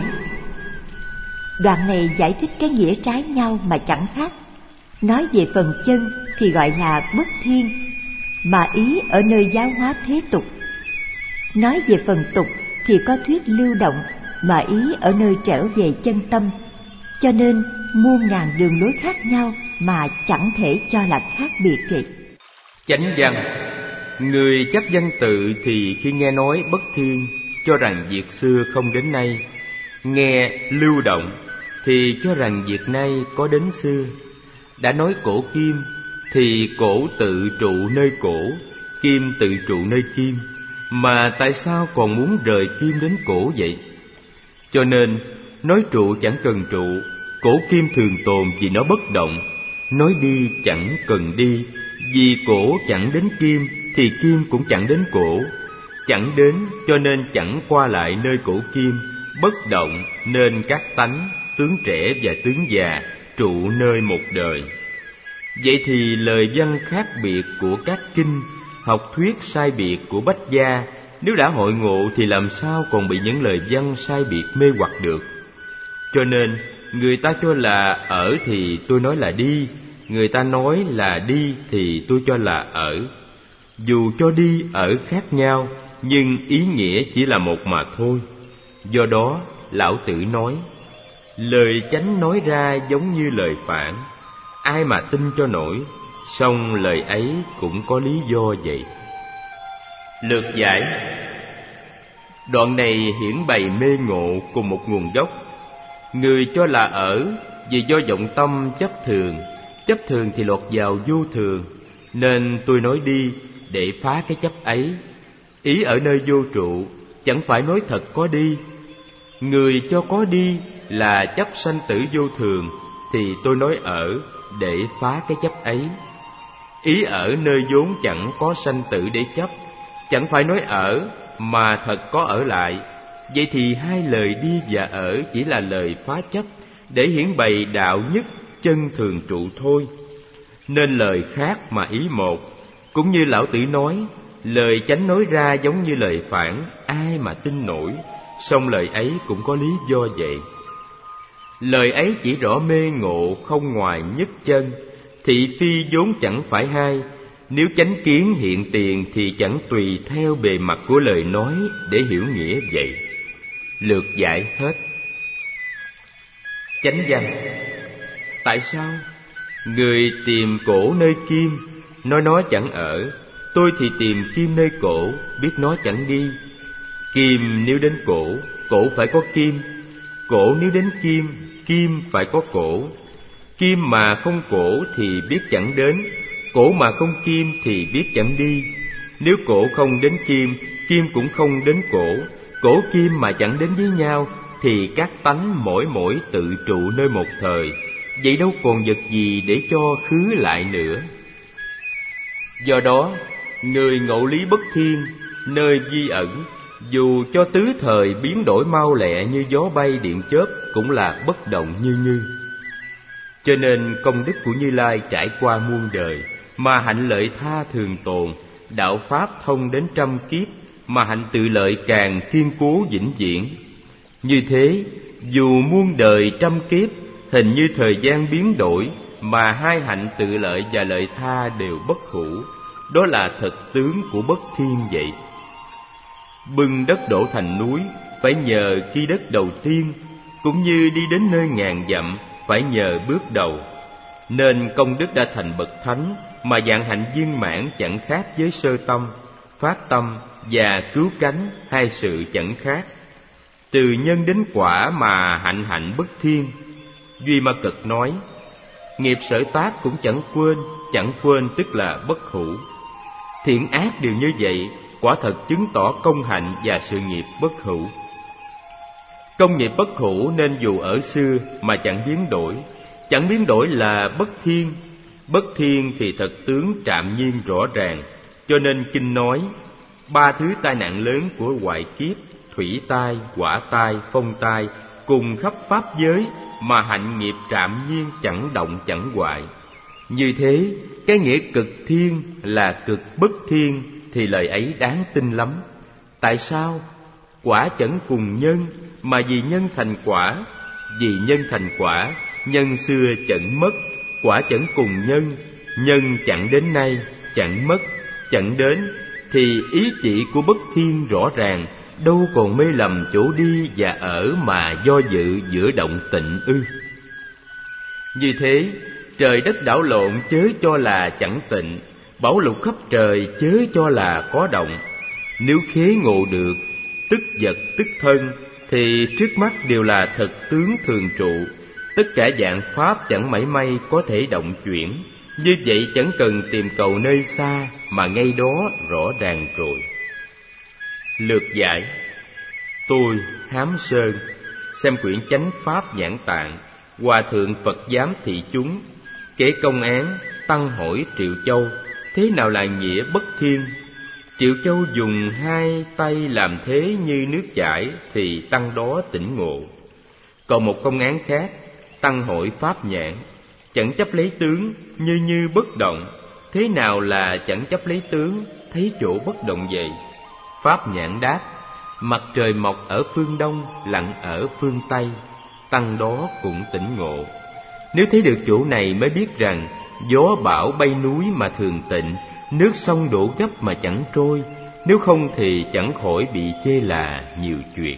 Đoạn này giải thích cái nghĩa trái nhau mà chẳng khác. Nói về phần chân thì gọi là bất thiên, mà ý ở nơi giáo hóa thế tục. Nói về phần tục thì có thuyết lưu động, mà ý ở nơi trở về chân tâm. Cho nên muôn ngàn đường lối khác nhau mà chẳng thể cho là khác biệt vậy. Chánh văn. Người chấp văn tự thì khi nghe nói bất thiên cho rằng việc xưa không đến nay, nghe lưu động thì cho rằng việc nay có đến xưa. Đã nói cổ kim thì cổ tự trụ nơi cổ, kim tự trụ nơi kim, mà tại sao còn muốn rời kim đến cổ vậy? Cho nên nói trụ chẳng cần trụ, cổ kim thường tồn vì nó bất động. Nói đi chẳng cần đi, vì cổ chẳng đến kim thì kim cũng chẳng đến cổ. Chẳng đến cho nên chẳng qua lại nơi cổ kim, bất động nên các tánh, tướng trẻ và tướng già trụ nơi một đời. Vậy thì lời văn khác biệt của các kinh, học thuyết sai biệt của bách gia, nếu đã hội ngộ thì làm sao còn bị những lời văn sai biệt mê hoặc được. Cho nên người ta cho là ở thì tôi nói là đi, người ta nói là đi thì tôi cho là ở. Dù cho đi ở khác nhau, nhưng ý nghĩa chỉ là một mà thôi. Do đó Lão Tử nói, lời chánh nói ra giống như lời phản, ai mà tin cho nổi, song lời ấy cũng có lý do vậy. Lược giải. Đoạn này hiển bày mê ngộ cùng một nguồn gốc. Người cho là ở vì do vọng tâm chấp thường, chấp thường thì lọt vào vô thường, nên tôi nói đi để phá cái chấp ấy. Ý ở nơi vô trụ, chẳng phải nói thật có đi. Người cho có đi là chấp sanh tử vô thường, thì tôi nói ở để phá cái chấp ấy. Ý ở nơi vốn chẳng có sanh tử để chấp, chẳng phải nói ở mà thật có ở lại. Vậy thì hai lời đi và ở chỉ là lời phá chấp, để hiển bày đạo nhất chân thường trụ thôi. Nên lời khác mà ý một. Cũng như Lão Tử nói, lời chánh nói ra giống như lời phản, ai mà tin nổi, song lời ấy cũng có lý do vậy. Lời ấy chỉ rõ mê ngộ không ngoài nhất chân. Thị phi vốn chẳng phải hai. Nếu chánh kiến hiện tiền thì chẳng tùy theo bề mặt của lời nói để hiểu nghĩa vậy. Lược giải hết. Chánh văn. Tại sao? Người tìm cổ nơi kim, nói nó chẳng ở. Tôi thì tìm kim nơi cổ, biết nó chẳng đi. Kim nếu đến cổ, cổ phải có kim. Cổ nếu đến kim, kim phải có cổ. Kim mà không cổ thì biết chẳng đến. Cổ mà không kim thì biết chẳng đi. Nếu cổ không đến kim, kim cũng không đến cổ. Cổ kim mà chẳng đến với nhau thì các tánh mỗi mỗi tự trụ nơi một thời. Vậy đâu còn vật gì để cho khứ lại nữa. Do đó, người ngộ lý bất thiên, nơi vi ẩn, dù cho tứ thời biến đổi mau lẹ như gió bay điện chớp, cũng là bất động như như. Cho nên công đức của Như Lai trải qua muôn đời, mà hạnh lợi tha thường tồn. Đạo pháp thông đến trăm kiếp, mà hạnh tự lợi càng kiên cố vĩnh viễn. Như thế, dù muôn đời trăm kiếp, hình như thời gian biến đổi, mà hai hạnh tự lợi và lợi tha đều bất hủ. Đó là thật tướng của bất thiên vậy. Bưng đất đổ thành núi phải nhờ khi đất đầu tiên, cũng như đi đến nơi ngàn dặm phải nhờ bước đầu. Nên công đức đã thành bậc thánh, mà dạng hạnh viên mãn chẳng khác với sơ tâm, phát tâm và cứu cánh, hai sự chẳng khác. Từ nhân đến quả mà hạnh hạnh bất thiên. Duy Ma Cực nói, nghiệp sở tác cũng chẳng quên, chẳng quên tức là bất hủ. Thiện ác đều như vậy, quả thật chứng tỏ công hạnh và sự nghiệp bất hủ. Công nghiệp bất hủ nên dù ở xưa mà chẳng biến đổi. Chẳng biến đổi là bất thiên. Bất thiên thì thật tướng trạm nhiên rõ ràng. Cho nên kinh nói, ba thứ tai nạn lớn của hoại kiếp, thủy tai, hỏa tai, phong tai, cùng khắp pháp giới, mà hạnh nghiệp trạm nhiên chẳng động chẳng hoại. Như thế, cái nghĩa cực thiên là cực bất thiên thì lời ấy đáng tin lắm. Tại sao? Quả chẳng cùng nhân, mà vì nhân thành quả. Vì nhân thành quả, nhân xưa chẳng mất. Quả chẳng cùng nhân, nhân chẳng đến nay, chẳng mất, chẳng đến. Thì ý chỉ của bất thiên rõ ràng, đâu còn mê lầm chỗ đi và ở mà do dự giữa động tịnh ư. Như thế, trời đất đảo lộn chớ cho là chẳng tịnh, bảo lục khắp trời chớ cho là có động. Nếu khế ngộ được, tức vật tức thân, thì trước mắt đều là thật tướng thường trụ. Tất cả dạng pháp chẳng mảy may có thể động chuyển. Như vậy chẳng cần tìm cầu nơi xa, mà ngay đó rõ ràng rồi. Lược giải. Tôi, Hám Sơn, xem quyển Chánh Pháp Nhãn Tạng, Hòa Thượng Phật Giám Thị Chúng, kể công án, Tăng hỏi Triệu Châu, thế nào là nghĩa bất thiên? Triệu Châu dùng hai tay làm thế như nước chảy, thì Tăng đó tỉnh ngộ. Còn một công án khác, Tăng hỏi Pháp Nhãn, chẳng chấp lấy tướng, như như bất động. Thế nào là chẳng chấp lấy tướng, thấy chỗ bất động vậy? Pháp Nhãn đáp, mặt trời mọc ở phương đông, lặn ở phương tây. Tăng đó cũng tỉnh ngộ. Nếu thấy được chỗ này mới biết rằng gió bão bay núi mà thường tịnh, nước sông đổ gấp mà chẳng trôi. Nếu không thì chẳng khỏi bị chê là nhiều chuyện.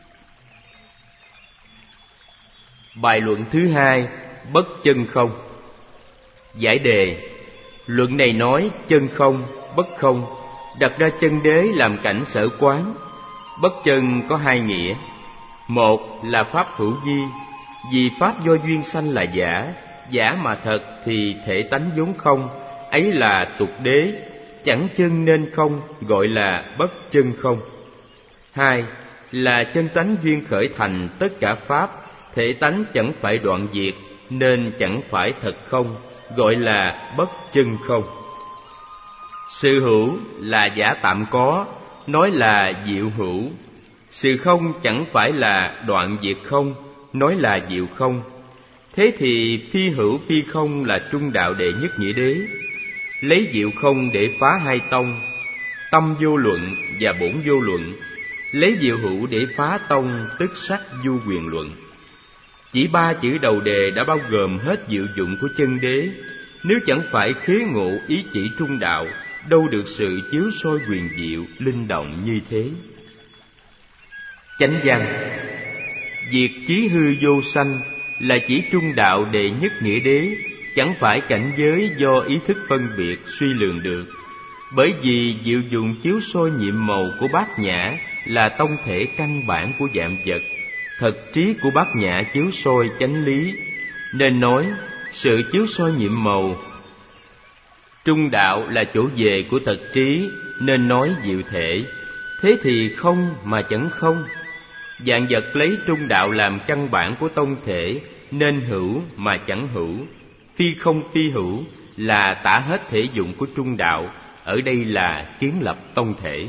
Bài luận thứ hai, bất chân không. Giải đề. Luận này nói chân không, bất không, đặt ra chân đế làm cảnh sở quán. Bất chân có hai nghĩa. Một là pháp hữu vi, vì pháp do duyên sanh là giả, giả mà thật thì thể tánh vốn không, ấy là tục đế, chẳng chân nên không, gọi là bất chân không. Hai là chân tánh duyên khởi thành tất cả pháp, thể tánh chẳng phải đoạn diệt, nên chẳng phải thật không, gọi là bất chân không. Sự hữu là giả tạm có, nói là diệu hữu. Sự không chẳng phải là đoạn diệt không, nói là diệu không. Thế thì phi hữu phi không là trung đạo đệ nhất nghĩa đế. Lấy diệu không để phá hai tông, tâm vô luận và bổn vô luận. Lấy diệu hữu để phá tông, tức sắc du quyền luận. Chỉ ba chữ đầu đề đã bao gồm hết diệu dụng của chân đế. Nếu chẳng phải khế ngộ ý chỉ trung đạo, đâu được sự chiếu soi huyền diệu, linh động như thế. Chánh văn: Việc chí hư vô sanh là chỉ trung đạo đệ nhất nghĩa đế, chẳng phải cảnh giới do ý thức phân biệt suy lường được. Bởi vì diệu dụng chiếu soi nhiệm màu của bát nhã là tông thể căn bản của vạn vật, thật trí của bát nhã chiếu soi chánh lý, nên nói sự chiếu soi nhiệm màu. Trung đạo là chỗ về của thật trí, nên nói diệu thể. Thế thì không mà chẳng không. Vạn vật lấy trung đạo làm căn bản của tông thể, nên hữu mà chẳng hữu. Phi không phi hữu là tả hết thể dụng của trung đạo, ở đây là kiến lập tông thể.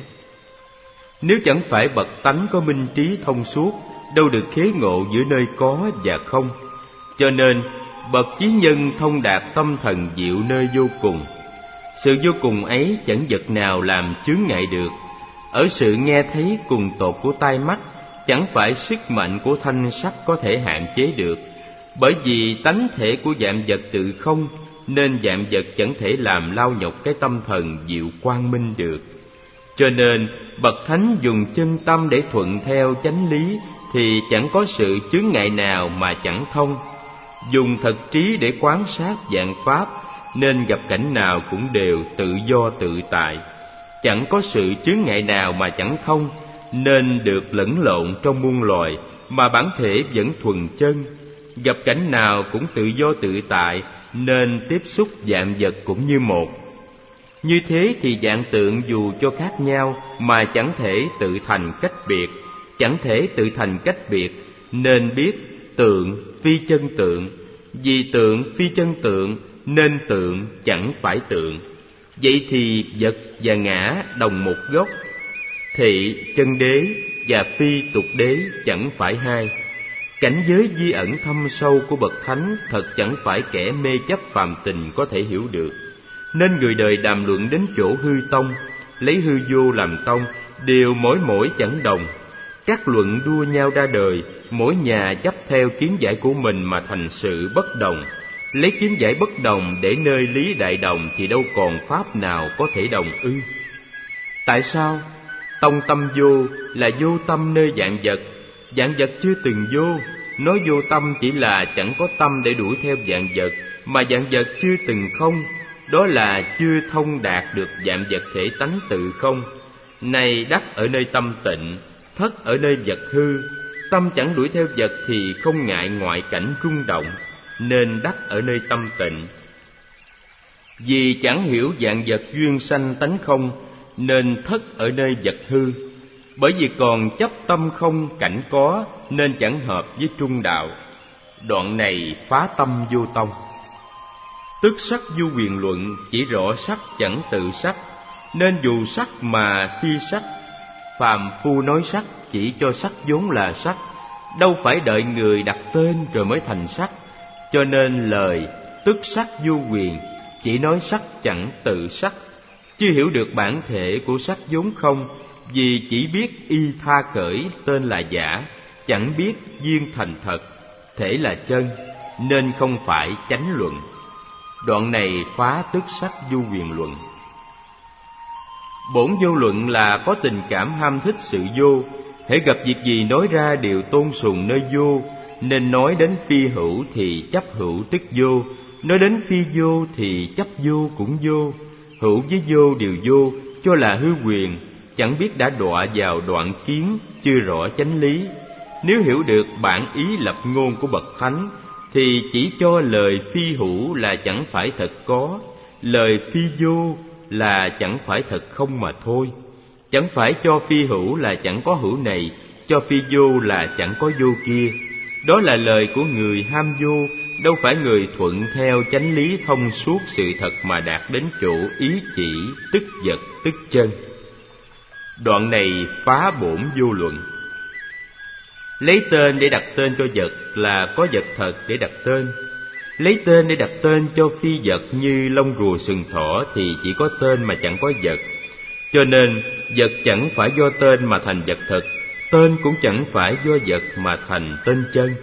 Nếu chẳng phải bậc tánh có minh trí thông suốt, đâu được khế ngộ giữa nơi có và không. Cho nên bậc chí nhân thông đạt tâm thần diệu nơi vô cùng. Sự vô cùng ấy chẳng vật nào làm chướng ngại được. Ở sự nghe thấy cùng tột của tai mắt, chẳng phải sức mạnh của thanh sắc có thể hạn chế được. Bởi vì tánh thể của vạn vật tự không, nên vạn vật chẳng thể làm lao nhọc cái tâm thần diệu quang minh được. Cho nên bậc thánh dùng chân tâm để thuận theo chánh lý, thì chẳng có sự chướng ngại nào mà chẳng thông. Dùng thật trí để quán sát vạn pháp, nên gặp cảnh nào cũng đều tự do tự tại. Chẳng có sự chướng ngại nào mà chẳng thông, nên được lẫn lộn trong muôn loài, mà bản thể vẫn thuần chân. Gặp cảnh nào cũng tự do tự tại, nên tiếp xúc vạn vật cũng như một. Như thế thì vạn tượng dù cho khác nhau mà chẳng thể tự thành cách biệt, chẳng thể tự thành cách biệt, nên biết tượng phi chân tượng. Vì tượng phi chân tượng, nên tượng chẳng phải tượng. Vậy thì vật và ngã đồng một gốc. Thị chân đế và phi tục đế chẳng phải hai. Cảnh giới di ẩn thâm sâu của bậc thánh thật chẳng phải kẻ mê chấp phàm tình có thể hiểu được. Nên người đời đàm luận đến chỗ hư tông, lấy hư vô làm tông, đều mỗi mỗi chẳng đồng. Các luận đua nhau ra đời, mỗi nhà chấp theo kiến giải của mình mà thành sự bất đồng. Lấy kiến giải bất đồng để nơi lý đại đồng thì đâu còn pháp nào có thể đồng ư? Tại sao? Tông tâm vô là vô tâm nơi vạn vật. Vạn vật chưa từng vô. Nói vô tâm chỉ là chẳng có tâm để đuổi theo vạn vật, mà vạn vật chưa từng không, đó là chưa thông đạt được vạn vật thể tánh tự không. Này đắc ở nơi tâm tịnh, thất ở nơi vật hư. Tâm chẳng đuổi theo vật thì không ngại ngoại cảnh rung động, nên đắc ở nơi tâm tịnh. Vì chẳng hiểu vạn vật duyên sanh tánh không, nên thất ở nơi vật hư. Bởi vì còn chấp tâm không cảnh có, nên chẳng hợp với trung đạo. Đoạn này phá tâm vô tông. Tức sắc du quyền luận chỉ rõ sắc chẳng tự sắc, nên dù sắc mà phi sắc. Phàm phu nói sắc chỉ cho sắc vốn là sắc, đâu phải đợi người đặt tên rồi mới thành sắc. Cho nên lời tức sắc vô quyền chỉ nói sắc chẳng tự sắc, chưa hiểu được bản thể của sắc vốn không. Vì chỉ biết y tha khởi tên là giả, chẳng biết duyên thành thật, thể là chân, nên không phải chánh luận. Đoạn này phá tức sắc vô quyền luận. Bổn vô luận là có tình cảm ham thích sự vô, hễ gặp việc gì nói ra đều tôn sùng nơi vô. Nên nói đến phi hữu thì chấp hữu tức vô, nói đến phi vô thì chấp vô cũng vô. Hữu với vô đều vô, cho là hư quyền, chẳng biết đã đọa vào đoạn kiến, chưa rõ chánh lý. Nếu hiểu được bản ý lập ngôn của bậc thánh, thì chỉ cho lời phi hữu là chẳng phải thật có, lời phi vô là chẳng phải thật không mà thôi. Chẳng phải cho phi hữu là chẳng có hữu này, cho phi vô là chẳng có vô kia. Đó là lời của người ham vô, đâu phải người thuận theo chánh lý thông suốt sự thật mà đạt đến chỗ ý chỉ, tức vật, tức chân. Đoạn này phá bổn vô luận. Lấy tên để đặt tên cho vật là có vật thật để đặt tên. Lấy tên để đặt tên cho phi vật như lông rùa sừng thỏ thì chỉ có tên mà chẳng có vật. Cho nên vật chẳng phải do tên mà thành vật thật, tên cũng chẳng phải do vật mà thành tên chân.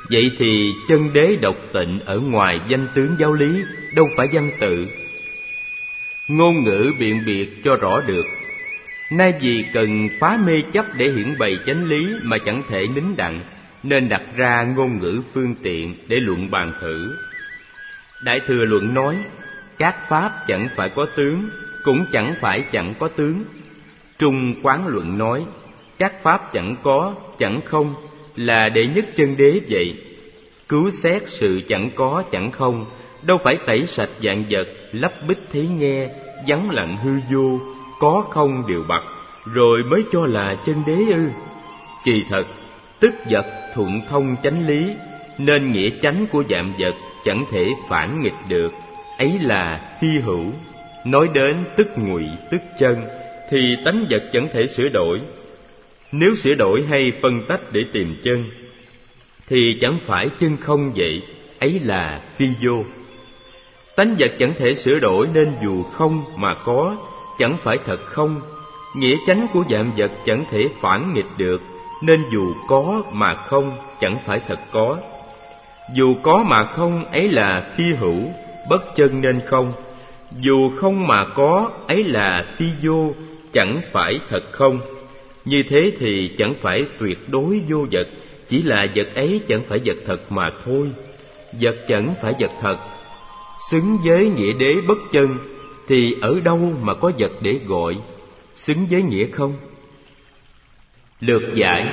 Vậy thì chân đế độc tịnh ở ngoài danh tướng giáo lý, đâu phải văn tự. Ngôn ngữ biện biệt cho rõ được. Nay vì cần phá mê chấp để hiển bày chánh lý mà chẳng thể nín đặng, nên đặt ra ngôn ngữ phương tiện để luận bàn thử. Đại Thừa luận nói, các pháp chẳng phải có tướng, cũng chẳng phải chẳng có tướng. Trung Quán luận nói, các pháp chẳng có, chẳng không, là đệ nhất chân đế vậy. Cứu xét sự chẳng có, chẳng không, đâu phải tẩy sạch vạn vật, lấp bích thấy nghe, vắng lặng hư vô, có không đều bặt, rồi mới cho là chân đế ư? Kỳ thật, tức vật thuận thông chánh lý, nên nghĩa chánh của vạn vật chẳng thể phản nghịch được, ấy là phi hữu. Nói đến tức ngụy, tức chân, thì tánh vật chẳng thể sửa đổi. Nếu sửa đổi hay phân tách để tìm chân, thì chẳng phải chân không vậy, ấy là phi vô. Tánh vật chẳng thể sửa đổi, nên dù không mà có, chẳng phải thật không. Nghĩa chánh của vạn vật chẳng thể phản nghịch được, nên dù có mà không, chẳng phải thật có. Dù có mà không, ấy là phi hữu, bất chân nên không. Dù không mà có, ấy là phi vô, chẳng phải thật không. Như thế thì chẳng phải tuyệt đối vô vật, chỉ là vật ấy chẳng phải vật thật mà thôi. Vật chẳng phải vật thật, xứng với nghĩa đế bất chân, thì ở đâu mà có vật để gọi, xứng với nghĩa không? Lược giải.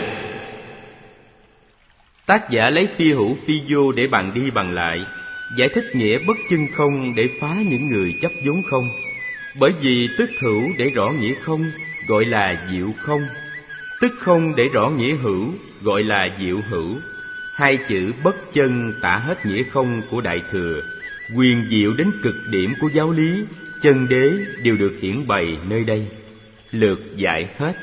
Tác giả lấy phi hữu phi vô để bàn đi bàn lại, giải thích nghĩa bất chân không để phá những người chấp vốn không. Bởi vì tức hữu để rõ nghĩa không, gọi là diệu không. Tức không để rõ nghĩa hữu, gọi là diệu hữu. Hai chữ bất chân tả hết nghĩa không của Đại Thừa. Quyền diệu đến cực điểm của giáo lý, chân đế đều được hiển bày nơi đây. Lược giải hết.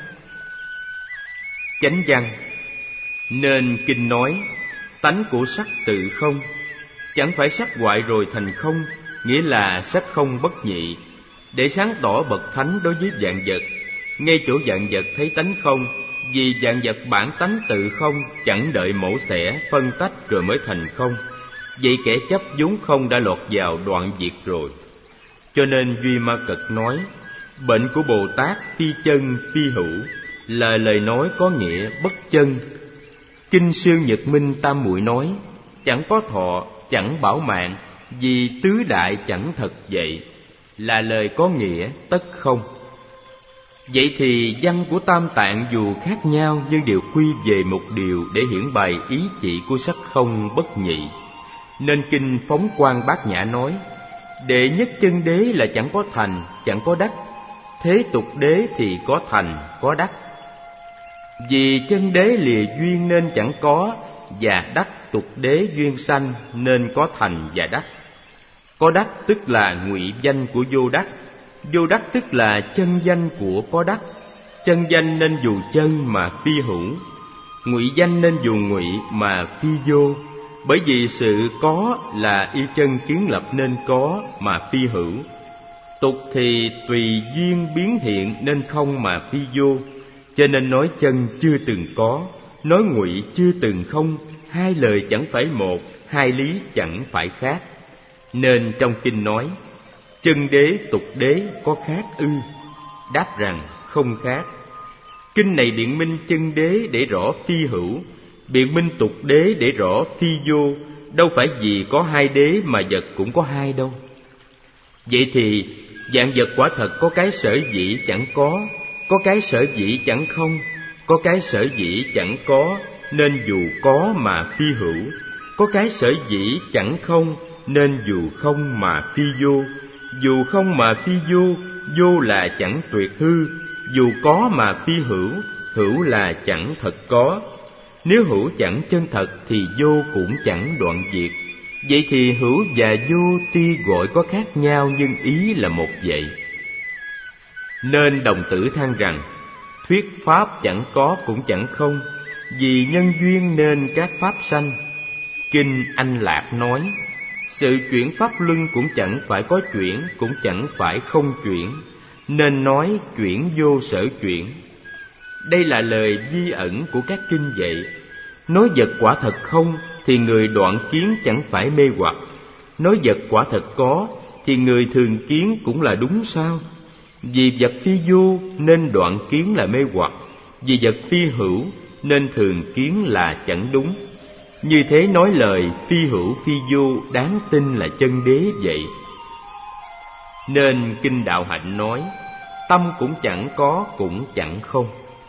Chánh văn. Nên kinh nói, tánh của sắc tự không. Chẳng phải sắc hoại rồi thành không, nghĩa là sắc không bất nhị. Để sáng tỏ bậc thánh đối với vạn vật, ngay chỗ vạn vật thấy tánh không, vì vạn vật bản tánh tự không, chẳng đợi mổ xẻ, phân tách rồi mới thành không. Vậy kẻ chấp vốn không đã lọt vào đoạn diệt rồi. Cho nên Duy Ma Cật nói, bệnh của Bồ Tát phi chân phi hữu, là lời nói có nghĩa bất chân. Kinh Sư Nhật Minh Tam Muội nói, chẳng có thọ, chẳng bảo mạng, vì tứ đại chẳng thật vậy, là lời có nghĩa tất không. Vậy thì văn của Tam Tạng dù khác nhau, nhưng đều quy về một điều để hiển bày ý chỉ của sắc không bất nhị. Nên kinh Phóng Quang Bát Nhã nói, đệ nhất chân đế là chẳng có thành, chẳng có đắc. Thế tục đế thì có thành, có đắc. Vì chân đế lìa duyên nên chẳng có, và đắc tục đế duyên sanh nên có thành và đắc. Có đắc tức là ngụy danh của vô đắc, vô đắc tức là chân danh của có đắc. Chân danh nên dù chân mà phi hữu, ngụy danh nên dù ngụy mà phi vô. Bởi vì sự có là y chân kiến lập nên có mà phi hữu. Tục thì tùy duyên biến hiện nên không mà phi vô. Cho nên nói chân chưa từng có, nói ngụy chưa từng không, hai lời chẳng phải một, hai lý chẳng phải khác. Nên trong kinh nói, chân đế tục đế có khác ư? Đáp rằng không khác. Kinh này biện minh chân đế để rõ phi hữu, biện minh tục đế để rõ phi vô. Đâu phải vì có hai đế mà vật cũng có hai đâu. Vậy thì vạn vật quả thật có cái sở dĩ chẳng có, có cái sở dĩ chẳng không, có cái sở dĩ chẳng có, nên dù có mà phi hữu. Có cái sở dĩ chẳng không, nên dù không mà phi vô. Dù không mà phi vô, vô là chẳng tuyệt hư. Dù có mà phi hữu, hữu là chẳng thật có. Nếu hữu chẳng chân thật thì vô cũng chẳng đoạn diệt. Vậy thì hữu và vô tuy gọi có khác nhau, nhưng ý là một vậy. Nên đồng tử than rằng, thuyết pháp chẳng có cũng chẳng không, vì nhân duyên nên các pháp sanh. Kinh Anh Lạc nói, sự chuyển pháp luân cũng chẳng phải có chuyển, cũng chẳng phải không chuyển, nên nói chuyển vô sở chuyển. Đây là lời di ẩn của các kinh vậy. Nói vật quả thật không, thì người đoạn kiến chẳng phải mê hoặc. Nói vật quả thật có thì người thường kiến cũng là đúng sao? Vì vật phi vô nên đoạn kiến là mê hoặc, vì vật phi hữu nên thường kiến là chẳng đúng. Như thế nói lời phi hữu phi vô đáng tin là chân đế vậy. Nên Kinh Đạo Hạnh nói, tâm cũng chẳng có cũng chẳng không.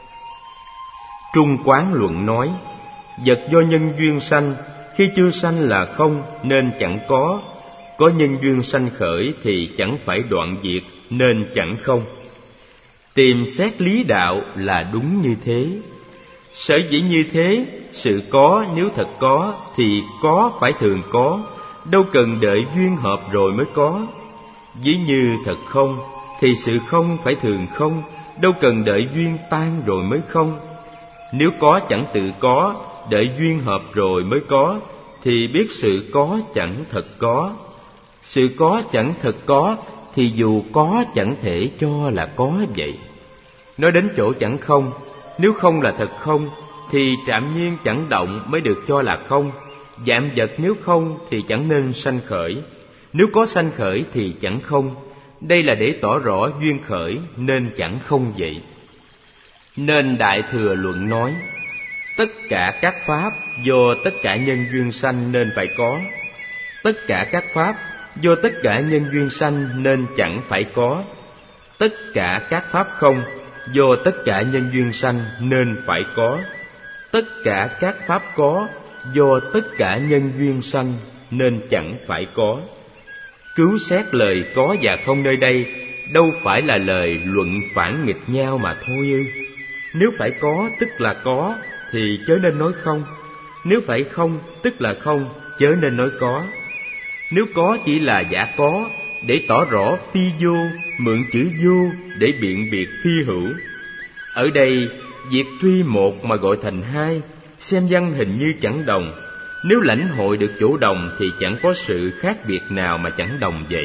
Trung Quán Luận nói, vật do nhân duyên sanh, khi chưa sanh là không nên chẳng có. Có nhân duyên sanh khởi thì chẳng phải đoạn diệt nên chẳng không. Tìm xét lý đạo là đúng như thế. Sở dĩ như thế, sự có nếu thật có thì có phải thường có, đâu cần đợi duyên hợp rồi mới có. Ví như thật không thì sự không phải thường không, đâu cần đợi duyên tan rồi mới không. Nếu có chẳng tự có, đợi duyên hợp rồi mới có, thì biết sự có chẳng thật có. Sự có chẳng thật có thì dù có chẳng thể cho là có vậy. Nói đến chỗ chẳng không, nếu không là thật không thì trạm nhiên chẳng động mới được cho là không. Vạn vật nếu không thì chẳng nên sanh khởi, nếu có sanh khởi thì chẳng không. Đây là để tỏ rõ duyên khởi nên chẳng không vậy. Nên Đại Thừa Luận nói, tất cả các pháp do tất cả nhân duyên sanh nên phải có. Tất cả các pháp do tất cả nhân duyên sanh nên chẳng phải có. Tất cả các pháp không do tất cả nhân duyên sanh nên phải có. Tất cả các pháp có do tất cả nhân duyên sanh nên chẳng phải có. Cứu xét lời có và không nơi đây đâu phải là lời luận phản nghịch nhau mà thôi ư. Nếu phải có tức là có thì chớ nên nói không. Nếu phải không tức là không, chớ nên nói có. Nếu có chỉ là giả có, để tỏ rõ phi vô, mượn chữ vô để biện biệt phi hữu. Ở đây, việc tuy một mà gọi thành hai, xem văn hình như chẳng đồng. Nếu lãnh hội được chỗ đồng thì chẳng có sự khác biệt nào mà chẳng đồng vậy.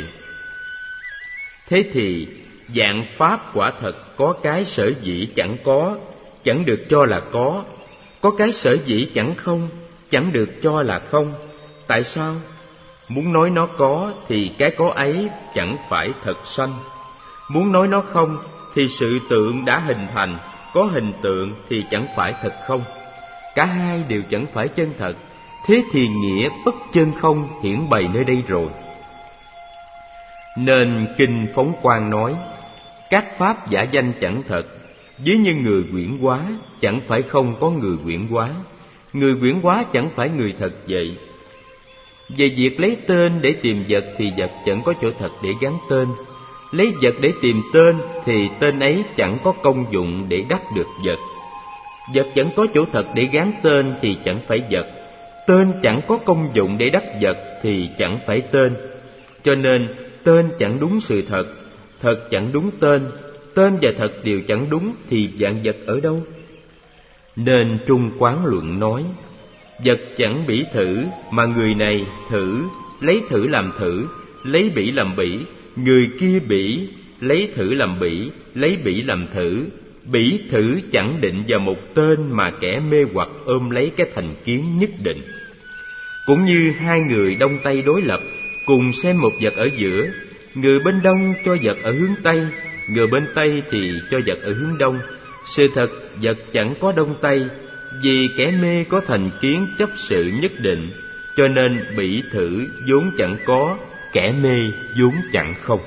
Thế thì, dạng pháp quả thật có cái sở dĩ chẳng có, chẳng được cho là có. Có cái sở dĩ chẳng không, chẳng được cho là không. Tại sao? Muốn nói nó có thì cái có ấy chẳng phải thật sanh. Muốn nói nó không thì sự tượng đã hình thành, có hình tượng thì chẳng phải thật không. Cả hai đều chẳng phải chân thật. Thế thì nghĩa bất chân không hiển bày nơi đây rồi. Nên Kinh Phóng Quang nói, các pháp giả danh chẳng thật, ví như người huyễn hóa, chẳng phải không có người huyễn hóa. Người huyễn hóa chẳng phải người thật vậy. Về việc lấy tên để tìm vật thì vật chẳng có chỗ thật để gắn tên. Lấy vật để tìm tên thì tên ấy chẳng có công dụng để đắc được vật. Vật chẳng có chỗ thật để gắn tên thì chẳng phải vật. Tên chẳng có công dụng để đắc vật thì chẳng phải tên. Cho nên tên chẳng đúng sự thật, thật chẳng đúng tên. Tên và thật đều chẳng đúng thì vạn vật ở đâu? Nên Trung Quán Luận nói, vật chẳng bỉ thử mà người này thử, lấy thử làm thử, lấy bỉ làm bỉ. Người kia bỉ, lấy thử làm bỉ, lấy bỉ làm thử. Bỉ thử chẳng định vào một tên mà kẻ mê hoặc ôm lấy cái thành kiến nhất định. Cũng như hai người đông tây đối lập, cùng xem một vật ở giữa. Người bên đông cho vật ở hướng tây, người bên tây thì cho vật ở hướng đông. Sự thật vật chẳng có đông tây, vì kẻ mê có thành kiến chấp sự nhất định, cho nên bỉ thử vốn chẳng có, kẻ mê vốn chẳng không.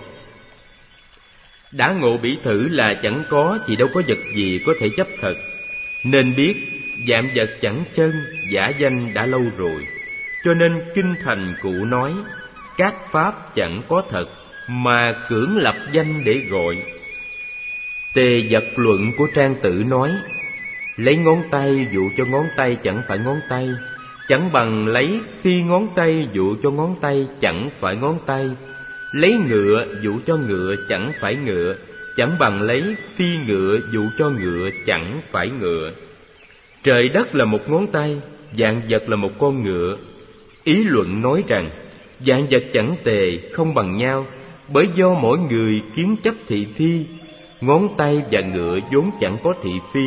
Đã ngộ bỉ thử là chẳng có thì đâu có vật gì có thể chấp thật. Nên biết vạn vật chẳng chân, giả danh đã lâu rồi. Cho nên Kinh Thành Cụ nói, các pháp chẳng có thật mà cưỡng lập danh để gọi. Tề Vật Luận của Trang Tử nói, lấy ngón tay dụ cho ngón tay chẳng phải ngón tay, chẳng bằng lấy phi ngón tay dụ cho ngón tay chẳng phải ngón tay. Lấy ngựa dụ cho ngựa chẳng phải ngựa, chẳng bằng lấy phi ngựa dụ cho ngựa chẳng phải ngựa. Trời đất là một ngón tay, vạn vật là một con ngựa. Ý luận nói rằng vạn vật chẳng tề không bằng nhau, bởi do mỗi người kiến chấp thị phi. Ngón tay và ngựa vốn chẳng có thị phi,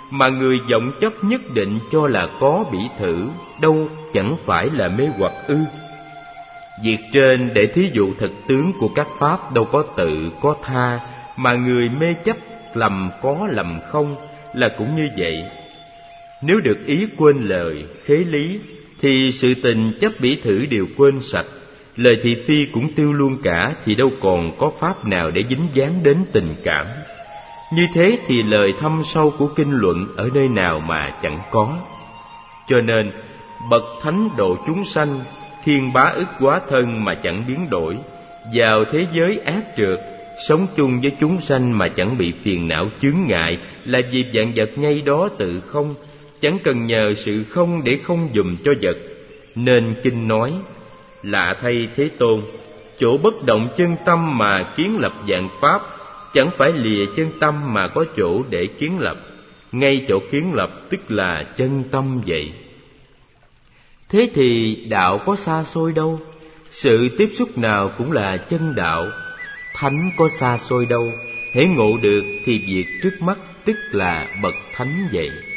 mà người vọng chấp nhất định cho là có bỉ thử, đâu chẳng phải là mê hoặc ư? Việc trên để thí dụ thực tướng của các pháp đâu có tự, có tha, mà người mê chấp lầm có lầm không là cũng như vậy. Nếu được ý quên lời, khế lý, thì sự tình chấp bỉ thử đều quên sạch, lời thị phi cũng tiêu luôn cả, thì đâu còn có pháp nào để dính dáng đến tình cảm. Như thế thì lời thâm sâu của kinh luận ở nơi nào mà chẳng có. Cho nên bậc thánh độ chúng sanh, thiên bá ức quá thân mà chẳng biến đổi, vào thế giới ác trượt, sống chung với chúng sanh mà chẳng bị phiền não chướng ngại, là vì vạn vật ngay đó tự không, chẳng cần nhờ sự không để không dùm cho vật. Nên kinh nói: lạ thay Thế Tôn, chỗ bất động chân tâm mà kiến lập vạn pháp, chẳng phải lìa chân tâm mà có chỗ để kiến lập. Ngay chỗ kiến lập tức là chân tâm vậy. Thế thì đạo có xa xôi đâu, sự tiếp xúc nào cũng là chân đạo. Thánh có xa xôi đâu, hễ ngộ được thì việc trước mắt tức là bậc thánh vậy.